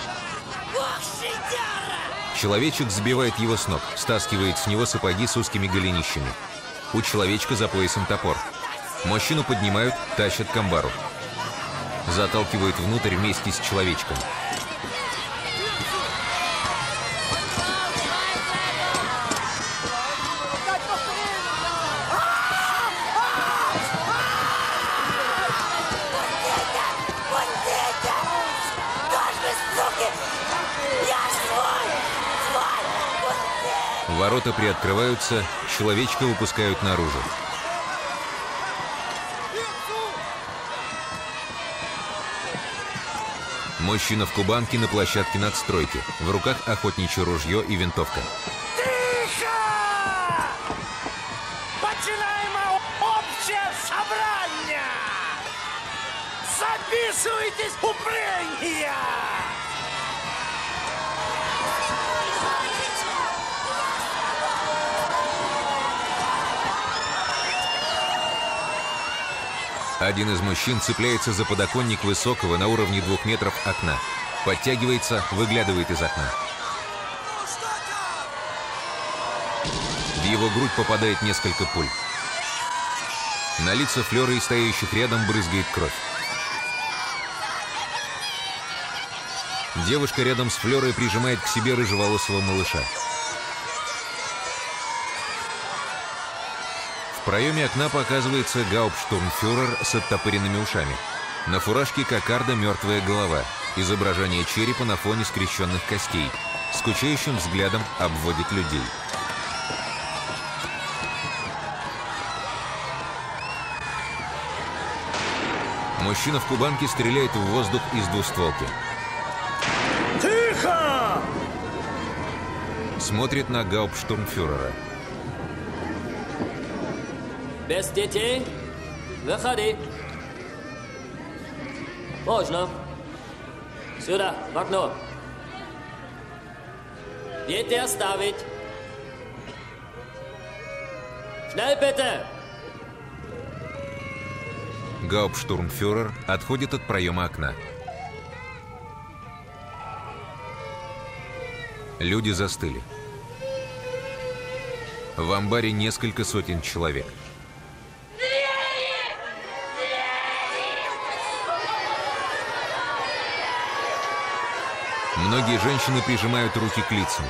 Человечек сбивает его с ног, стаскивает с него сапоги с узкими голенищами. У человечка за поясом топор. Мужчину поднимают, тащат к амбару. Заталкивают внутрь вместе с человечком. Ворота приоткрываются, человечка выпускают наружу. Мужчина в кубанке на площадке надстройки. В руках охотничье ружье и винтовка. Тихо! Починаємо обще собрання! Записуйтесь у прения! Один из мужчин цепляется за подоконник высокого на уровне 2 метров окна. Подтягивается, выглядывает из окна. В его грудь попадает несколько пуль. На лица Флёры и стоящих рядом брызгает кровь. Девушка рядом с Флёрой прижимает к себе рыжеволосого малыша. В проеме окна показывается гауптштурмфюрер с оттопыренными ушами. На фуражке кокарда мертвая голова, изображение черепа на фоне скрещенных костей. Скучающим взглядом обводит людей. Мужчина в кубанке стреляет в воздух из двустволки. Тихо! Смотрит на гауптштурмфюрера. Без детей, выходи. Можно. Сюда, в окно. Дети оставить. Schnell bitte! Гауптштурмфюрер отходит от проема окна. Люди застыли. В амбаре несколько сотен человек. Многие женщины прижимают руки к лицам.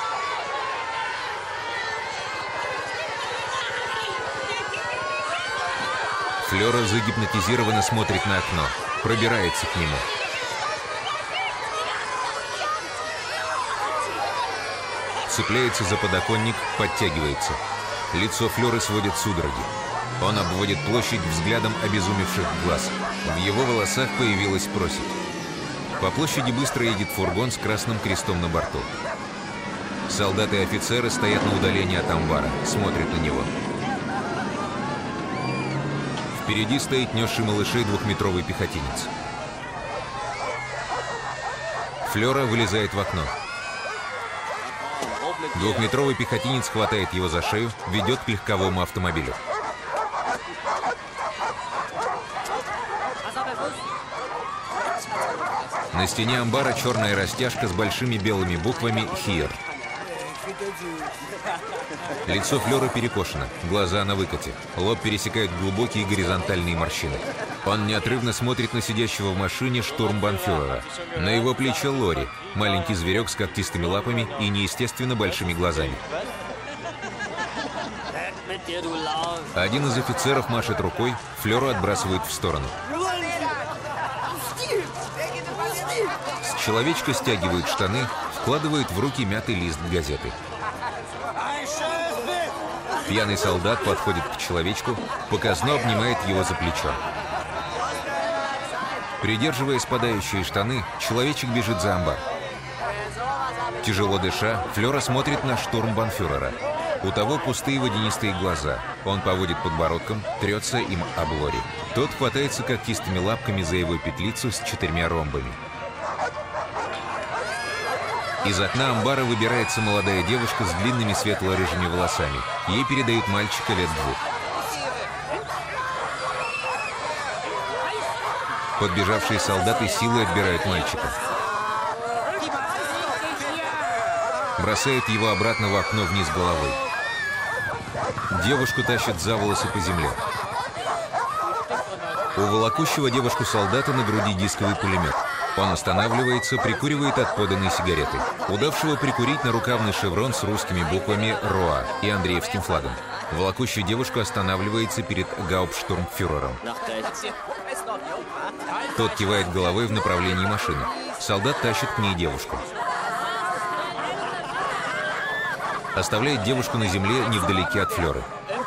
Флёра загипнотизированно смотрит на окно, пробирается к нему. Цепляется за подоконник, подтягивается. Лицо Флёры сводит судороги. Он обводит площадь взглядом обезумевших глаз. В его волосах появилась проседь. По площади быстро едет фургон с красным крестом на борту. Солдаты и офицеры стоят на удалении от амбара, смотрят на него. Впереди стоит несший малышей 2-метровый пехотинец. Флёра вылезает в окно. 2-метровый пехотинец хватает его за шею, ведет к легковому автомобилю. На стене амбара черная растяжка с большими белыми буквами «Хир». Лицо Флёры перекошено, глаза на выкате, лоб пересекают глубокие горизонтальные морщины. Он неотрывно смотрит на сидящего в машине штурмбанфюрера. На его плече Лори, маленький зверек с когтистыми лапами и неестественно большими глазами. Один из офицеров машет рукой, Флёру отбрасывают в сторону. С человечка стягивают штаны, вкладывают в руки мятый лист газеты. Пьяный солдат подходит к человечку, показно обнимает его за плечо. Придерживая спадающие штаны, человечек бежит за амбар. Тяжело дыша, Флёра смотрит на штурмбанфюрера. У того пустые водянистые глаза. Он поводит подбородком, трется им об Лори. Тот хватается когтистыми лапками за его петлицу с 4 ромбами. Из окна амбара выбирается молодая девушка с длинными светло-рыжими волосами. Ей передают мальчика лет 2. Подбежавшие солдаты силой отбирают мальчика. Бросают его обратно в окно вниз головой. Девушку тащат за волосы по земле. У волокущего девушку солдата на груди дисковый пулемет. Он останавливается, прикуривает от поданной сигареты. Удавшего прикурить нарукавный шеврон с русскими буквами «РОА» и Андреевским флагом. Волокущая девушка останавливается перед гауптштурмфюрером. Тот кивает головой в направлении машины. Солдат тащит к ней девушку. Оставляет девушку на земле невдалеке от Флёры.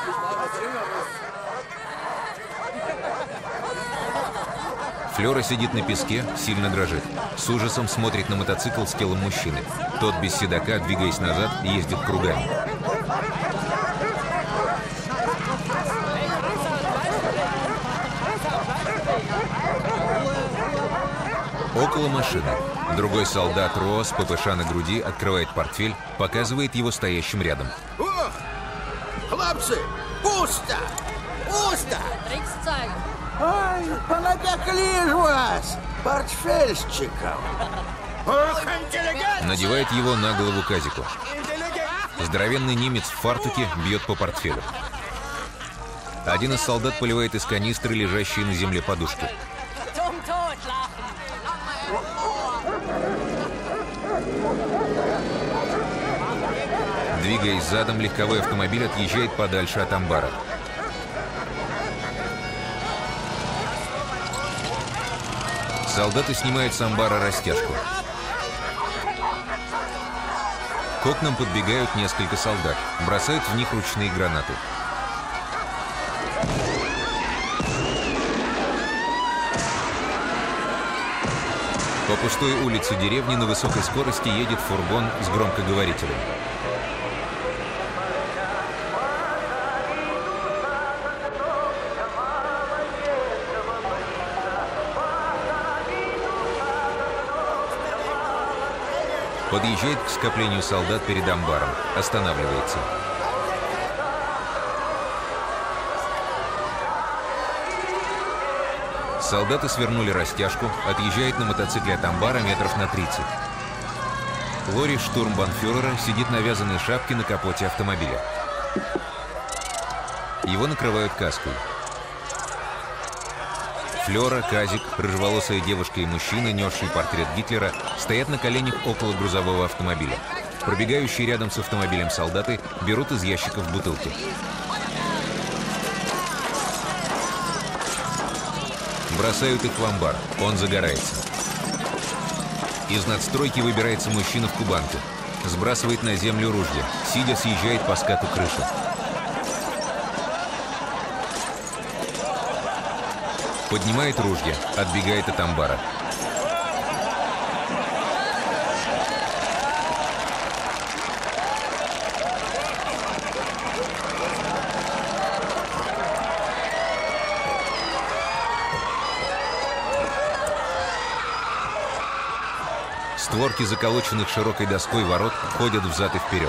Флёра сидит на песке, сильно дрожит. С ужасом смотрит на мотоцикл с телом мужчины. Тот без седока, двигаясь назад, ездит кругами. Около машины. Другой солдат Роа с ППШ на груди открывает портфель, показывает его стоящим рядом. О! Хлопцы, пусто! Пусто! Ай, понапекли ж вас, портфельщиков! Ох, интеллигент! Надевает его на голову Казику. Здоровенный немец в фартуке бьет по портфелю. Один из солдат поливает из канистры лежащие на земле подушки. Двигаясь задом, легковой автомобиль отъезжает подальше от амбара. Солдаты снимают с амбара растяжку. К окнам подбегают несколько солдат, бросают в них ручные гранаты. По пустой улице деревни на высокой скорости едет фургон с громкоговорителем. Подъезжает к скоплению солдат перед амбаром. Останавливается. Солдаты свернули растяжку, отъезжает на мотоцикле от амбара метров на 30. Лори штурмбанфюрера сидит на вязаной шапке на капоте автомобиля. Его накрывают каской. Флёра, Казик, рыжеволосая девушка и мужчина, несший портрет Гитлера, стоят на коленях около грузового автомобиля. Пробегающие рядом с автомобилем солдаты берут из ящиков бутылки. Бросают их в амбар. Он загорается. Из надстройки выбирается мужчина в кубанке. Сбрасывает на землю ружье. Сидя, съезжает по скату крыши. Поднимает ружье. Отбегает от амбара. Створки заколоченных широкой доской ворот ходят взад и вперед.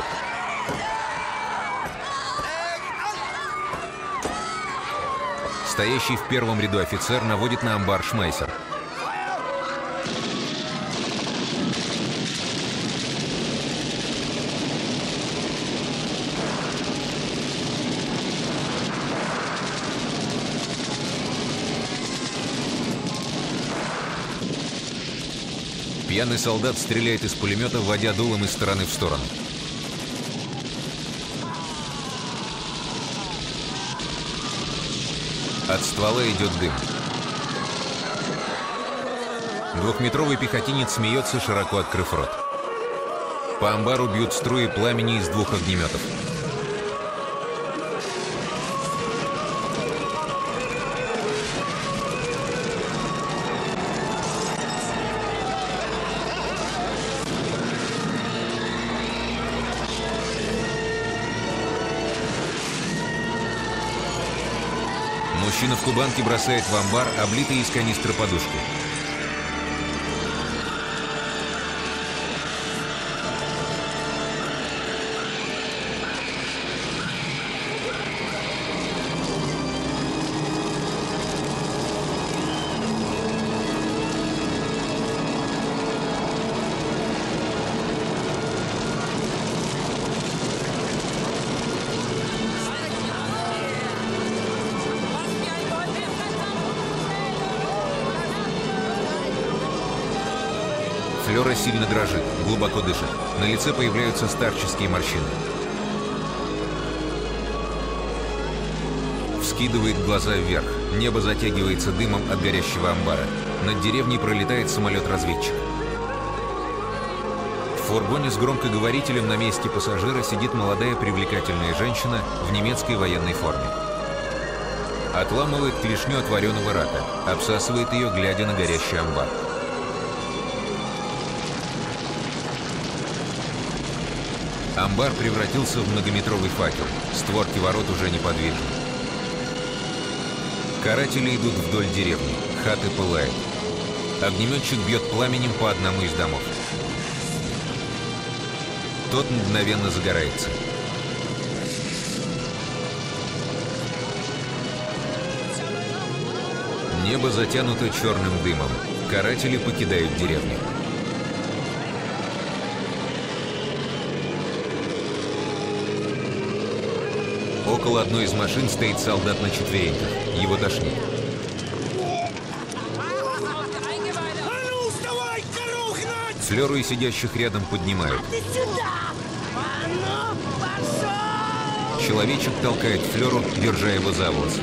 Стоящий в первом ряду офицер наводит на амбар шмайсер. Пьяный солдат стреляет из пулемета, вводя дулом из стороны в сторону. От ствола идет дым. Двухметровый пехотинец смеется, широко открыв рот. По амбару бьют струи пламени из двух огнеметов. Мужчина в кубанке бросает в амбар облитые из канистры подушки. Флёра сильно дрожит, глубоко дышит. На лице появляются старческие морщины. Вскидывает глаза вверх. Небо затягивается дымом от горящего амбара. Над деревней пролетает самолет-разведчик. В фургоне с громкоговорителем на месте пассажира сидит молодая привлекательная женщина в немецкой военной форме. Отламывает клешню от вареного рака, обсасывает ее, глядя на горящий амбар. Амбар превратился в многометровый факел, створки ворот уже неподвижны. Каратели идут вдоль деревни, хаты пылают. Огнеметчик бьет пламенем по одному из домов. Тот мгновенно загорается. Небо затянуто черным дымом. Каратели покидают деревню. Около одной из машин стоит солдат на четвереньках. Его тошнит. Флёру и сидящих рядом поднимают. Человечек толкает Флёру, держа его за волосы.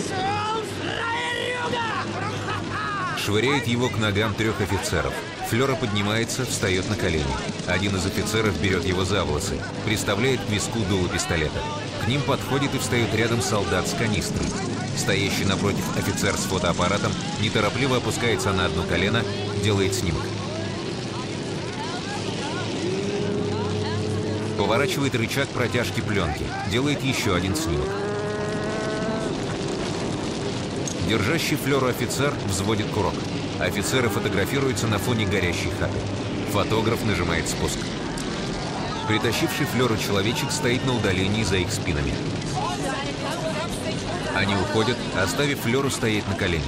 Швыряет его к ногам 3 офицеров. Флёра поднимается, встает на колени. Один из офицеров берет его за волосы, приставляет к виску дуло пистолета. К ним подходит и встает рядом солдат с канистрой. Стоящий напротив офицер с фотоаппаратом неторопливо опускается на одно колено, делает снимок. Поворачивает рычаг протяжки пленки, делает еще один снимок. Держащий Флёру офицер взводит курок. Офицеры фотографируются на фоне горящей хаты. Фотограф нажимает спуск. Притащивший Флёру человечек стоит на удалении за их спинами. Они уходят, оставив Флёру стоять на коленях.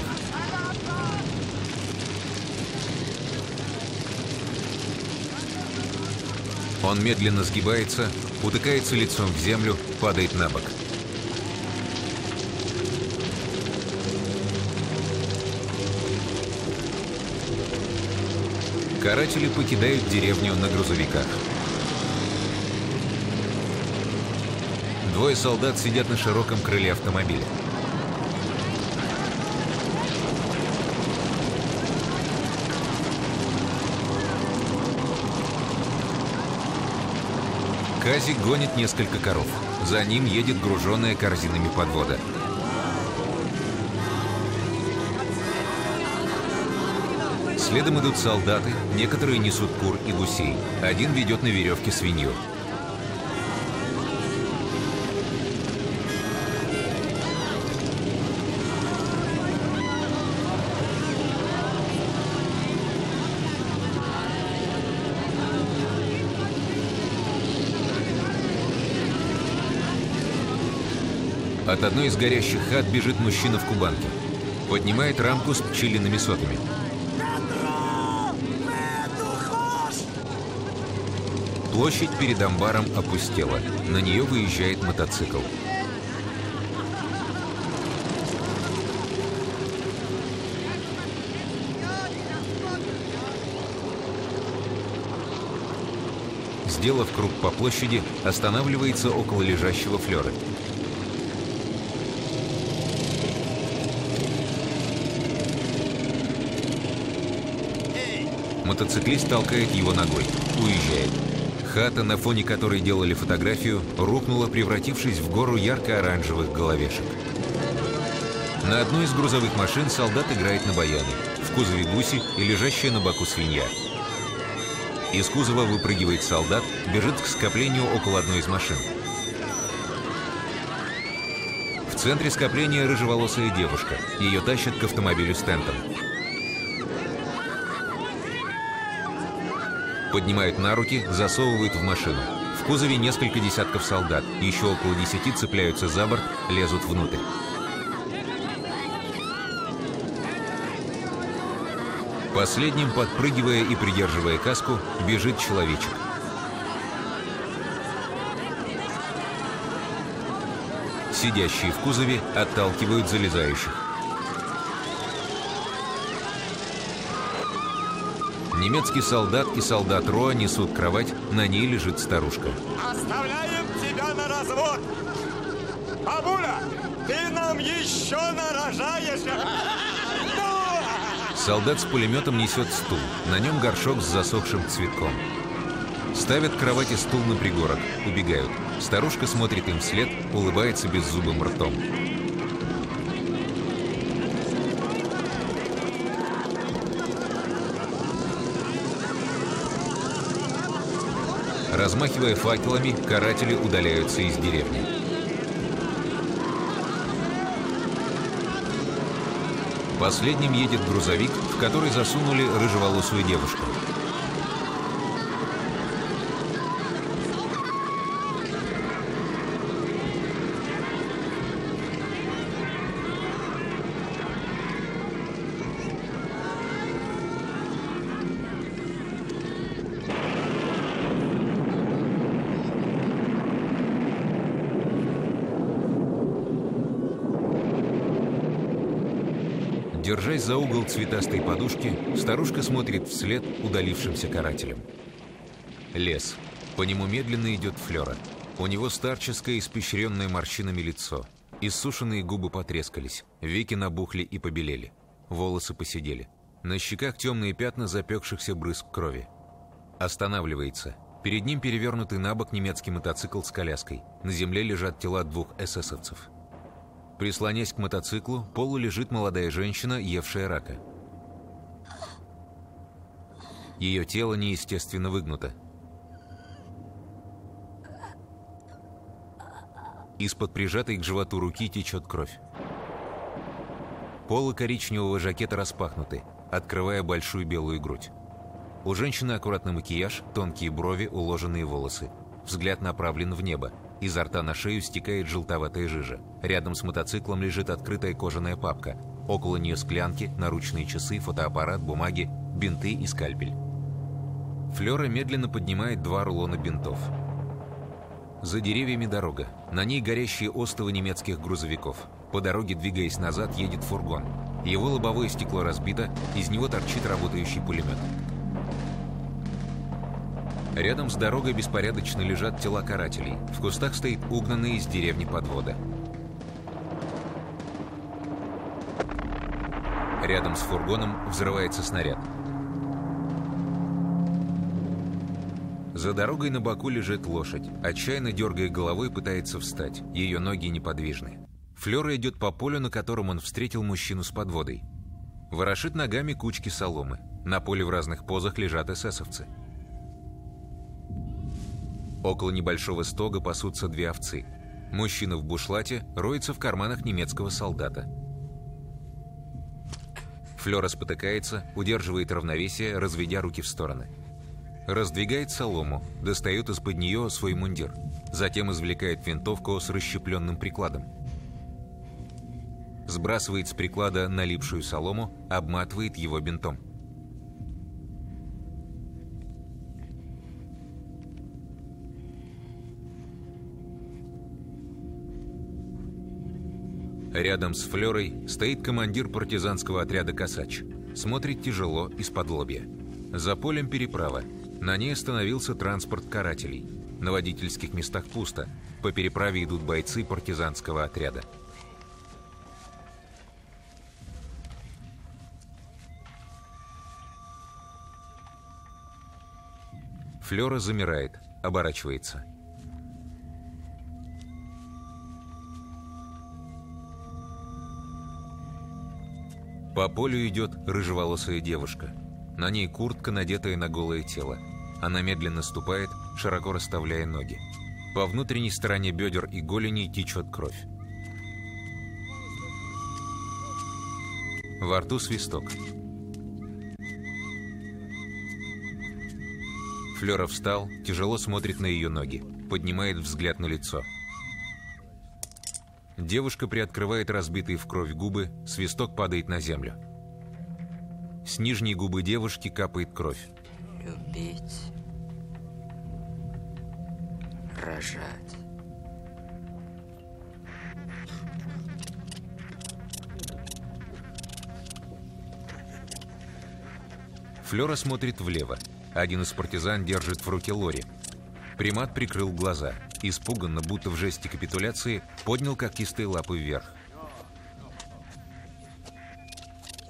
Он медленно сгибается, утыкается лицом в землю, падает на бок. Каратели покидают деревню на грузовиках. 2 солдат сидят на широком крыле автомобиля. Казик гонит несколько коров. За ним едет груженная корзинами подвода. Следом идут солдаты, некоторые несут кур и гусей. Один ведет на веревке свинью. От одной из горящих хат бежит мужчина в кубанке. Поднимает рамку с пчелиными сотами. Площадь перед амбаром опустела. На нее выезжает мотоцикл. Сделав круг по площади, останавливается около лежащего Флёры. Мотоциклист толкает его ногой. Уезжает. Хата, на фоне которой делали фотографию, рухнула, превратившись в гору ярко-оранжевых головешек. На одной из грузовых машин солдат играет на баяне. В кузове гуси и лежащая на боку свинья. Из кузова выпрыгивает солдат, бежит к скоплению около одной из машин. В центре скопления рыжеволосая девушка. Ее тащат к автомобилю с тентом. Поднимают на руки, засовывают в машину. В кузове несколько десятков солдат. Еще около 10 цепляются за борт, лезут внутрь. Последним, подпрыгивая и придерживая каску, бежит человечек. Сидящие в кузове отталкивают залезающих. Немецкий солдат и солдат Роа несут кровать, на ней лежит старушка. Оставляем тебя на развод! Бабуля, ты нам еще нарожаешь! Солдат с пулеметом несет стул, на нем горшок с засохшим цветком. Ставят к кровати стул на пригорок, убегают. Старушка смотрит им вслед, улыбается беззубым ртом. Размахивая факелами, каратели удаляются из деревни. Последним едет грузовик, в который засунули рыжеволосую девушку. Держась за угол цветастой подушки, старушка смотрит вслед удалившимся карателям. Лес. По нему медленно идет Флёра. У него старческое, испещренное морщинами лицо. Иссушенные губы потрескались, веки набухли и побелели. Волосы поседели. На щеках темные пятна запекшихся брызг крови. Останавливается. Перед ним перевернутый на бок немецкий мотоцикл с коляской. На земле лежат тела двух эсэсовцев. Прислонясь к мотоциклу, полу лежит молодая женщина, евшая рака. Ее тело неестественно выгнуто. Из-под прижатой к животу руки течет кровь. Полы коричневого жакета распахнуты, открывая большую белую грудь. У женщины аккуратный макияж, тонкие брови, уложенные волосы. Взгляд направлен в небо. Изо рта на шею стекает желтоватая жижа. Рядом с мотоциклом лежит открытая кожаная папка. Около нее склянки, наручные часы, фотоаппарат, бумаги, бинты и скальпель. Флёра медленно поднимает 2 рулона бинтов. За деревьями дорога. На ней горящие остовы немецких грузовиков. По дороге, двигаясь назад, едет фургон. Его лобовое стекло разбито, из него торчит работающий пулемет. Рядом с дорогой беспорядочно лежат тела карателей. В кустах стоит угнанный из деревни подвода. Рядом с фургоном взрывается снаряд. За дорогой на боку лежит лошадь. Отчаянно дергая головой, пытается встать. Ее ноги неподвижны. Флёра идет по полю, на котором он встретил мужчину с подводой. Ворошит ногами кучки соломы. На поле в разных позах лежат эсэсовцы. Около небольшого стога пасутся 2 овцы. Мужчина в бушлате роется в карманах немецкого солдата. Флёра спотыкается, удерживает равновесие, разведя руки в стороны. Раздвигает солому, достает из-под нее свой мундир. Затем извлекает винтовку с расщепленным прикладом. Сбрасывает с приклада налипшую солому, обматывает его бинтом. Рядом с Флёрой стоит командир партизанского отряда «Косач». Смотрит тяжело из-под лобья. За полем переправа. На ней остановился транспорт карателей. На водительских местах пусто. По переправе идут бойцы партизанского отряда. Флёра замирает, оборачивается. По полю идет рыжеволосая девушка. На ней куртка, надетая на голое тело. Она медленно ступает, широко расставляя ноги. По внутренней стороне бедер и голеней течет кровь. Во рту свисток. Флёра встал, тяжело смотрит на ее ноги, поднимает взгляд на лицо. Девушка приоткрывает разбитые в кровь губы, свисток падает на землю. С нижней губы девушки капает кровь. Любить. Рожать. Флёра смотрит влево. Один из партизан держит в руке лори. Примат прикрыл глаза. Испуганно, будто в жесте капитуляции, поднял когтистые лапы вверх.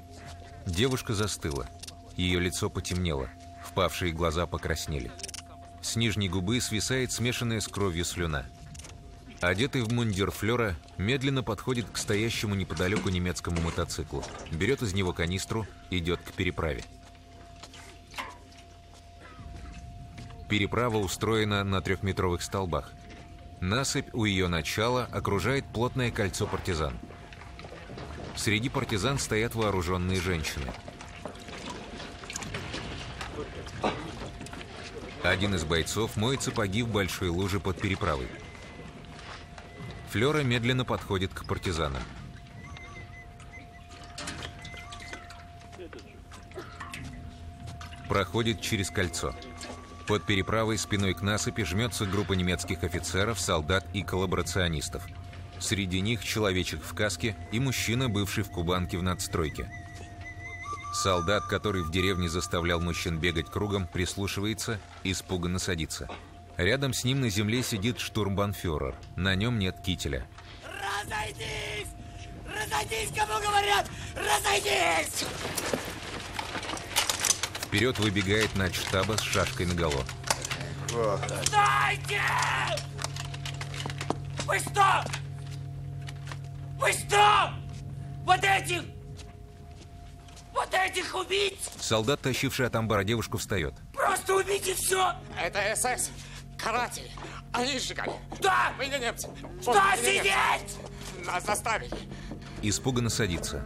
Девушка застыла. Ее лицо потемнело. Впавшие глаза покраснели. С нижней губы свисает смешанная с кровью слюна. Одетый в мундир Флёра медленно подходит к стоящему неподалеку немецкому мотоциклу, берет из него канистру, идет к переправе. Переправа устроена на 3-метровых столбах. Насыпь у ее начала окружает плотное кольцо партизан. Среди партизан стоят вооруженные женщины. Один из бойцов моет сапоги в большой луже под переправой. Флёра медленно подходит к партизанам. Проходит через кольцо. Под переправой спиной к насыпи жмется группа немецких офицеров, солдат и коллаборационистов. Среди них человечек в каске и мужчина, бывший в Кубанке в надстройке. Солдат, который в деревне заставлял мужчин бегать кругом, прислушивается и испуганно садится. Рядом с ним на земле сидит штурмбанфюрер. На нем нет кителя. Разойдись! Разойдись, кому говорят! Разойдись! Вперед выбегает начштаба с шашкой наголо. Стойте! Вы что? Вы что? Вот этих убить! Солдат, тащивший от амбара девушку, встает. Просто убейте все! Это СС. Каратели. Они сжигали. Да! Мы не немцы. Что сидеть? Нас заставили. Испуганно садится.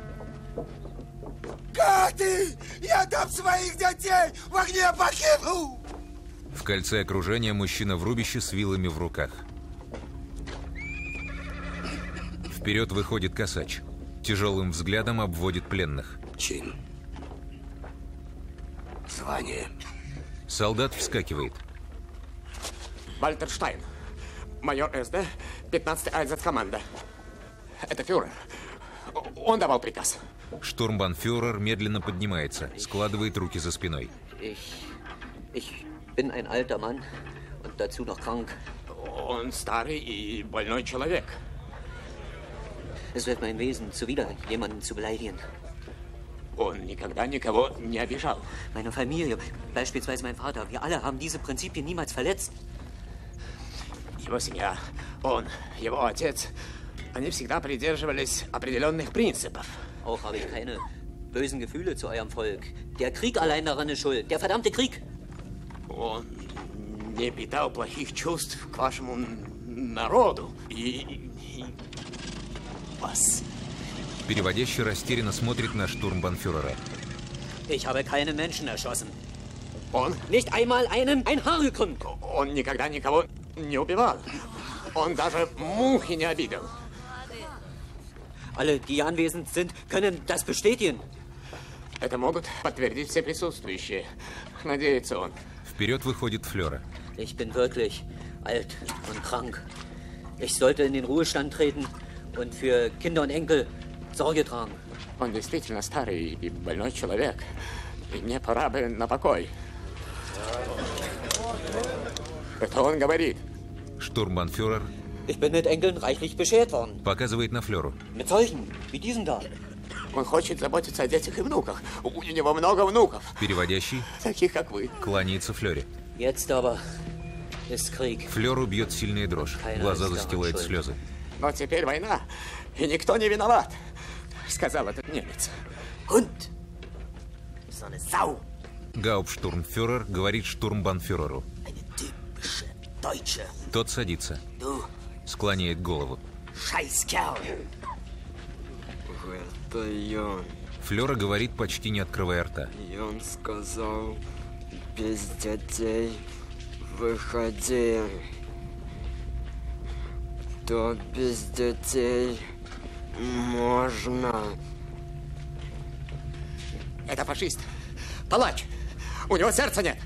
Гады! Я там своих детей в огне покину! В кольце окружения мужчина в рубище с вилами в руках. Вперед выходит косач. Тяжелым взглядом обводит пленных. Чин. Звание. Солдат вскакивает. Вальтер Штайн. Майор СД, 15-й Айзец-команда. Это фюрер. Он давал приказ. Штурмбанфюрер медленно поднимается, складывает руки за спиной. Ich bin ein alter Mann und dazu noch krank. Он старый и больной человек. Es wird mein Wesen zuwider, jemanden zu beleidigen. Он никогда никого не обижал. Meine Familie, beispielsweise mein Vater, wir alle haben diese Prinzipien niemals verletzt. Его семья, он, его отец, они всегда придерживались определенных принципов. Auch habe ich keine bösen Gefühle zu eurem Volk. Der Krieg allein daran ist schuld. Der verdammte Krieg. Он не питал плохих чувств к вашему народу. И вас. Переводящий растерянно смотрит на штурмбанфюрера. Ich habe keine Menschen erschossen. Он? Nicht einmal einen ein Haar gekrümmt. Он никогда никого не убивал. Он даже мухи не обидел. Alle, die anwesend sind, können das bestätigen. Это могут подтвердить все присутствующие. Надеется он. Вперед выходит Флёра. Ich bin wirklich alt und krank. Ich sollte in den Ruhestand treten und für Kinder und Enkel Sorge tragen. Он действительно старый и больной человек. И мне пора бы на покой. Это он говорит. Штурмбанфюрер Ich bin mit Enkeln reichlich beschert worden. показывает на Флёру. Mit solchen, wie diesen da. Он хочет заботиться о детях и внуках. У него много внуков. Переводящий, Таких, как вы. кланяется Флёре. Jetzt aber ist Krieg. Флёру бьет сильная дрожь. Глаза застилают слезы. Но теперь война, и никто не виноват, сказал этот немец. Hund! So eine Sau! Гауптштурмфюрер говорит штурмбанфюреру. Eine typische Deutsche. Тот садится. Du, Склоняет голову. Scheißkerl! Это я. Флёра говорит, почти не открывая рта. Он сказал, без детей выходи. То без детей можно. Это фашист. Палач. У него сердца нет.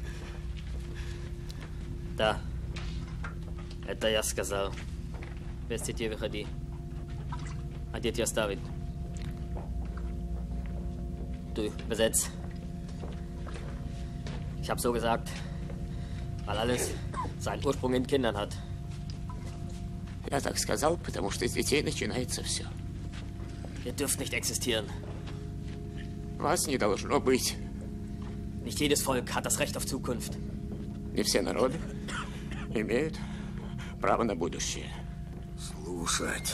Да. Это я сказал. Без детей выходи. А дети оставить. Du, besetz. Ich habe so gesagt, weil alles seinen Ursprung in Kindern hat. Я так сказал, потому что из детей начинается все. Ihr dürft nicht existieren. Вас не должно быть. Nicht jedes Volk hat das Recht auf Zukunft. Не все народы имеют право на будущее. Слушать.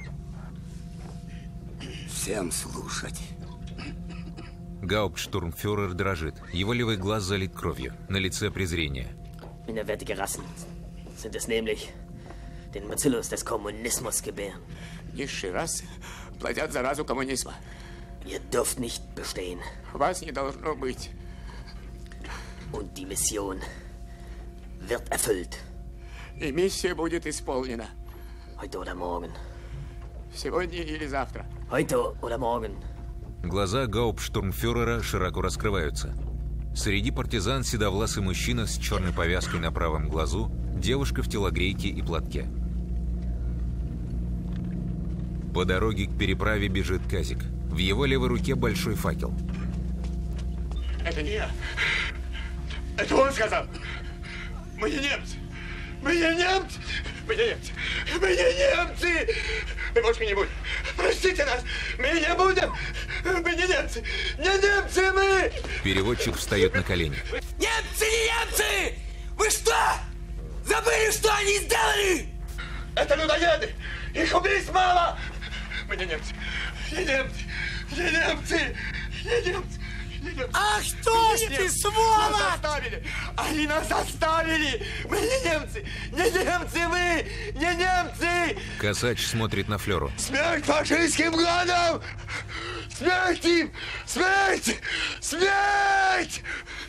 Всем слушать. Гауптштурмфюрер дрожит. Его левый глаз залит кровью. На лице презрение. Minderwertige Rassen sind es nämlich, den Bacillus des Kommunismus gebären. Низшие расы плодят заразу коммунизма. Ihr dürft nicht bestehen. Вас не должно быть. Und die Mission wird erfüllt. И миссия будет исполнена. Heute oder morgen. Сегодня или завтра. Heute oder morgen. Глаза гауптштурмфюрера широко раскрываются. Среди партизан седовласый мужчина с черной повязкой на правом глазу, девушка в телогрейке и платке. По дороге к переправе бежит Казик. В его левой руке большой факел. Это не я. Это он сказал. Мы не немцы. Мы не немцы. Мы не немцы. Мы не немцы. Мы больше не будем. Простите нас. Мы не будем. Мы не немцы. Не немцы мы. Переводчик встает на колени. Немцы, не немцы! Вы что? Забыли, что они сделали? Это людоеды. Их убийств мало. Мы не немцы. Не немцы. Не немцы. Не немцы. Ах, что ж ты, сволочь! Нас заставили! Они нас заставили! Мы не немцы! Не немцы мы! Не немцы! Косач смотрит на Флёру. Смерть фашистским гадам! Смерть им! Смерть! Смерть!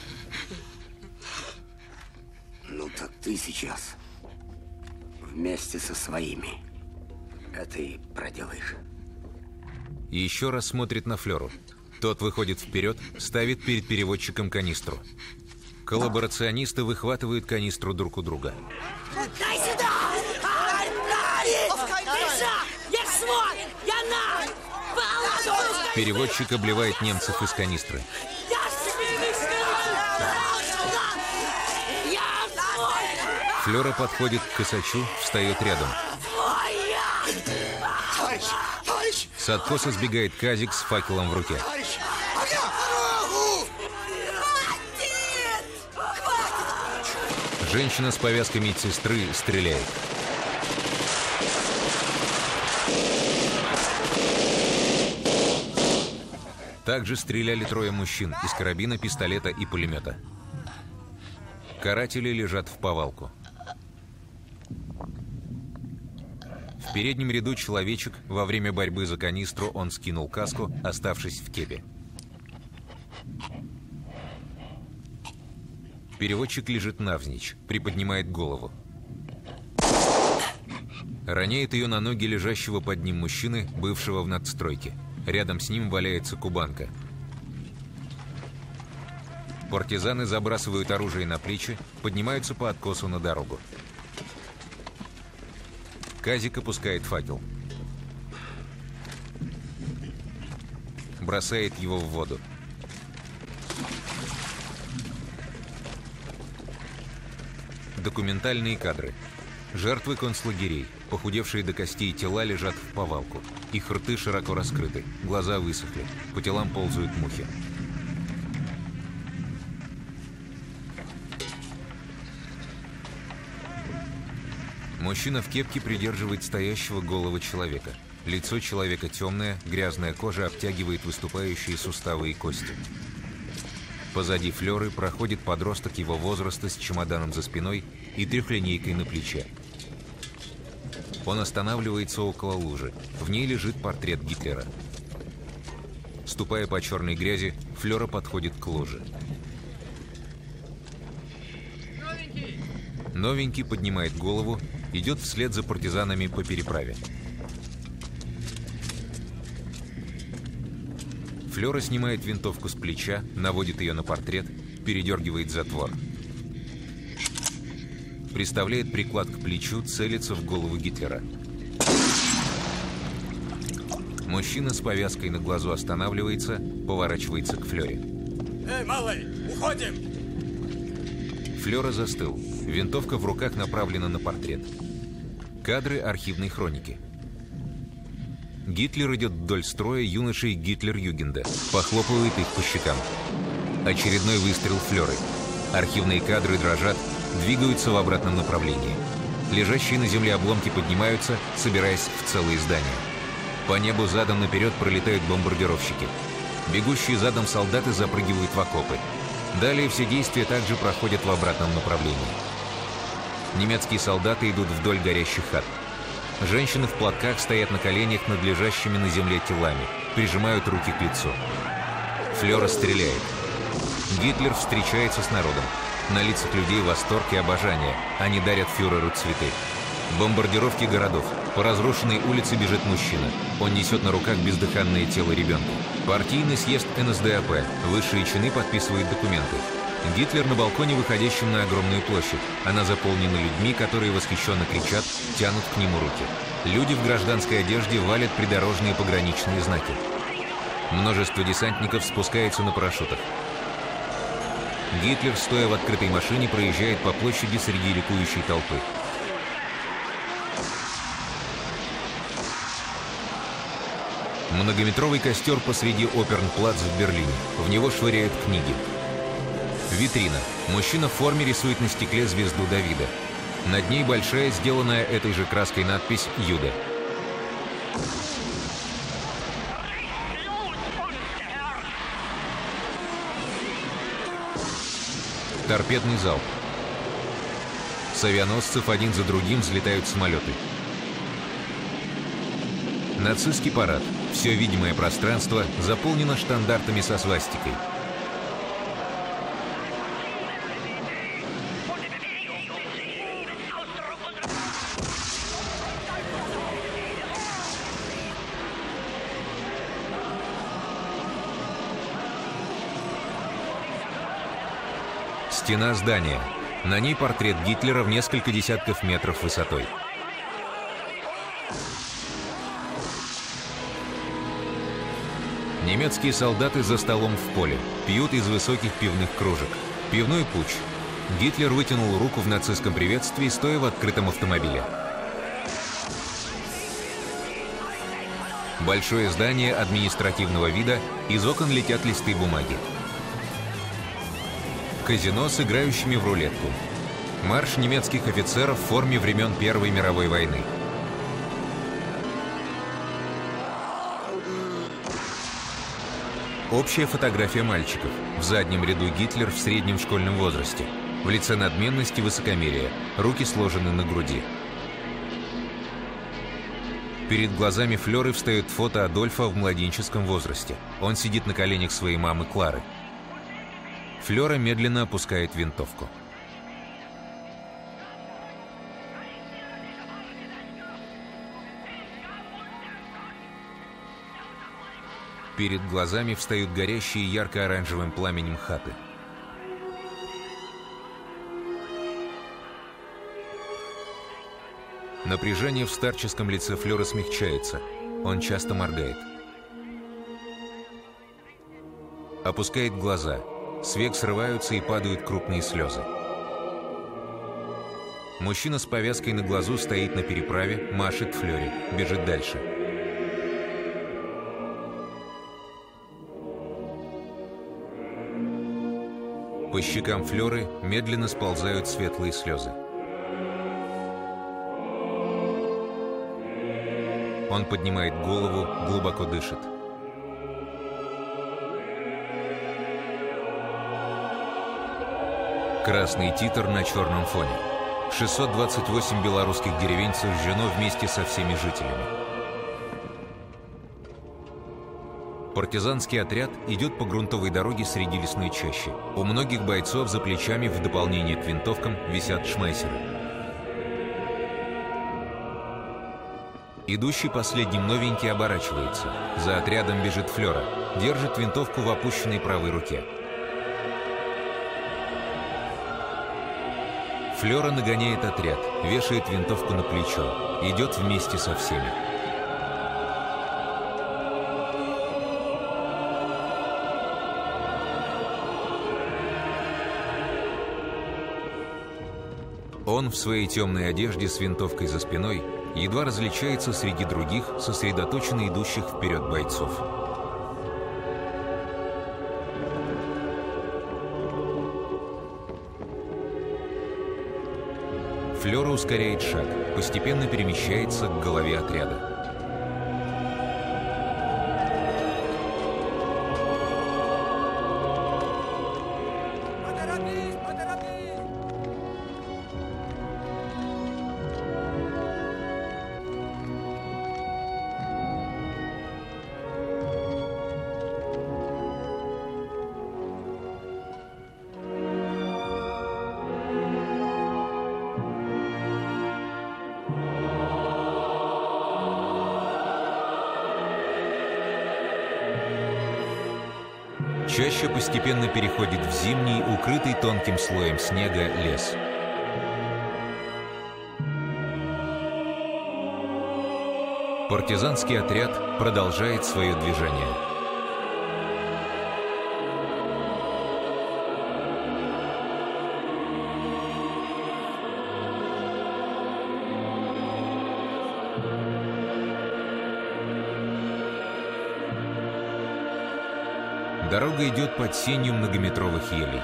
Ну так ты сейчас вместе со своими это и проделаешь. И еще раз смотрит на Флёру. Тот выходит вперед, ставит перед переводчиком канистру. Коллаборационисты выхватывают канистру друг у друга. Дай сюда! Я свой! Я на! Переводчик обливает немцев из канистры. Флёра подходит к Косачу, встает рядом. С откоса сбегает Казик с факелом в руке. Женщина с повязкой медсестры стреляет. Также стреляли трое мужчин из карабина, пистолета и пулемета. Каратели лежат в повалку. В переднем ряду человечек. Во время борьбы за канистру он скинул каску, оставшись в кепе. Переводчик лежит навзничь, приподнимает голову. Роняет ее на ноги лежащего под ним мужчины, бывшего в надстройке. Рядом с ним валяется кубанка. Партизаны забрасывают оружие на плечи, поднимаются по откосу на дорогу. Казик опускает факел. Бросает его в воду. Документальные кадры. Жертвы концлагерей. Похудевшие до костей тела лежат в повалку. Их рты широко раскрыты, глаза высохли. По телам ползают мухи. Мужчина в кепке придерживает стоящего голого человека. Лицо человека темное, грязная кожа обтягивает выступающие суставы и кости. Позади Флёры проходит подросток его возраста с чемоданом за спиной и трехлинейкой на плече. Он останавливается около лужи. В ней лежит портрет Гитлера. Ступая по черной грязи, Флёра подходит к луже. Новенький поднимает голову, идет вслед за партизанами по переправе. Флёра снимает винтовку с плеча, наводит ее на портрет, передергивает затвор. Приставляет приклад к плечу, целится в голову Гитлера. Мужчина с повязкой на глазу останавливается, поворачивается к Флёре. Эй, малый, уходим! Флёра застыл. Винтовка в руках направлена на портрет. Кадры архивной хроники. Гитлер идет вдоль строя юношей Гитлер-Югенда. Похлопывает их по щекам. Очередной выстрел Флёры. Архивные кадры дрожат, двигаются в обратном направлении. Лежащие на земле обломки поднимаются, собираясь в целые здания. По небу задом наперед пролетают бомбардировщики. Бегущие задом солдаты запрыгивают в окопы. Далее все действия также проходят в обратном направлении. Немецкие солдаты идут вдоль горящих хат. Женщины в платках стоят на коленях над лежащими на земле телами, прижимают руки к лицу. Флёра стреляет. Гитлер встречается с народом. На лицах людей восторг и обожание. Они дарят фюреру цветы. Бомбардировки городов. По разрушенной улице бежит мужчина. Он несет на руках бездыханное тело ребенка. Партийный съезд НСДАП. Высшие чины подписывают документы. Гитлер на балконе, выходящем на огромную площадь. Она заполнена людьми, которые восхищенно кричат, тянут к нему руки. Люди в гражданской одежде валят придорожные пограничные знаки. Множество десантников спускается на парашютах. Гитлер, стоя в открытой машине, проезжает по площади среди ликующей толпы. Многометровый костер посреди Опернплац в Берлине. В него швыряют книги. Витрина. Мужчина в форме рисует на стекле звезду Давида. Над ней большая, сделанная этой же краской надпись «Юда». Торпедный залп. С авианосцев один за другим взлетают самолеты. Нацистский парад. Все видимое пространство заполнено штандартами со свастикой. Стена здания. На ней портрет Гитлера в несколько десятков метров высотой. Немецкие солдаты за столом в поле. Пьют из высоких пивных кружек. Пивной путч. Гитлер вытянул руку в нацистском приветствии, стоя в открытом автомобиле. Большое здание административного вида, из окон летят листы бумаги. Казино с играющими в рулетку. Марш немецких офицеров в форме времен Первой мировой войны. Общая фотография мальчиков. В заднем ряду Гитлер в среднем школьном возрасте. В лице надменность и высокомерие. Руки сложены на груди. Перед глазами Флёры встает фото Адольфа в младенческом возрасте. Он сидит на коленях своей мамы Клары. Флёра медленно опускает винтовку. Перед глазами встают горящие ярко-оранжевым пламенем хаты. Напряжение в старческом лице Флёры смягчается. Он часто моргает. Опускает глаза. С век срываются и падают крупные слезы. Мужчина с повязкой на глазу стоит на переправе, машет Флёре, бежит дальше. По щекам Флёры медленно сползают светлые слезы. Он поднимает голову, глубоко дышит. Красный титр на черном фоне. 628 белорусских деревень сожжено вместе со всеми жителями. Партизанский отряд идет по грунтовой дороге среди лесной чащи. У многих бойцов за плечами в дополнение к винтовкам висят шмайсеры. Идущий последним новенький оборачивается. За отрядом бежит Флёра. Держит винтовку в опущенной правой руке. Флёра нагоняет отряд, вешает винтовку на плечо. Идет вместе со всеми. Он в своей темной одежде с винтовкой за спиной едва различается среди других, сосредоточенно идущих вперед бойцов. Флёра ускоряет шаг, постепенно перемещается к голове отряда. Чаща постепенно переходит в зимний, укрытый тонким слоем снега лес. Партизанский отряд продолжает свое движение. Дорога идет под сенью многометровых елей.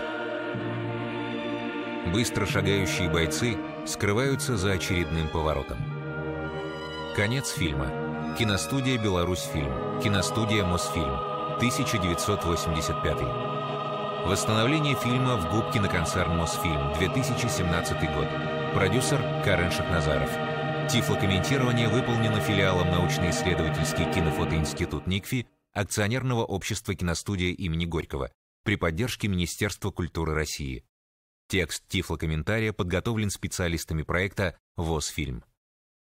Быстро шагающие бойцы скрываются за очередным поворотом. Конец фильма. Киностудия «Беларусьфильм», киностудия «Мосфильм», 1985. Восстановление фильма в ГУП «Киноконцерн Мосфильм», 2017 год. Продюсер Карен Шахназаров. Тифлокомментирование выполнено филиалом научно-исследовательский кинофотоинститут НИКФИ акционерного общества «Киностудия» имени Горького при поддержке Министерства культуры России. Текст тифлокомментария подготовлен специалистами проекта «ВОС-фильм».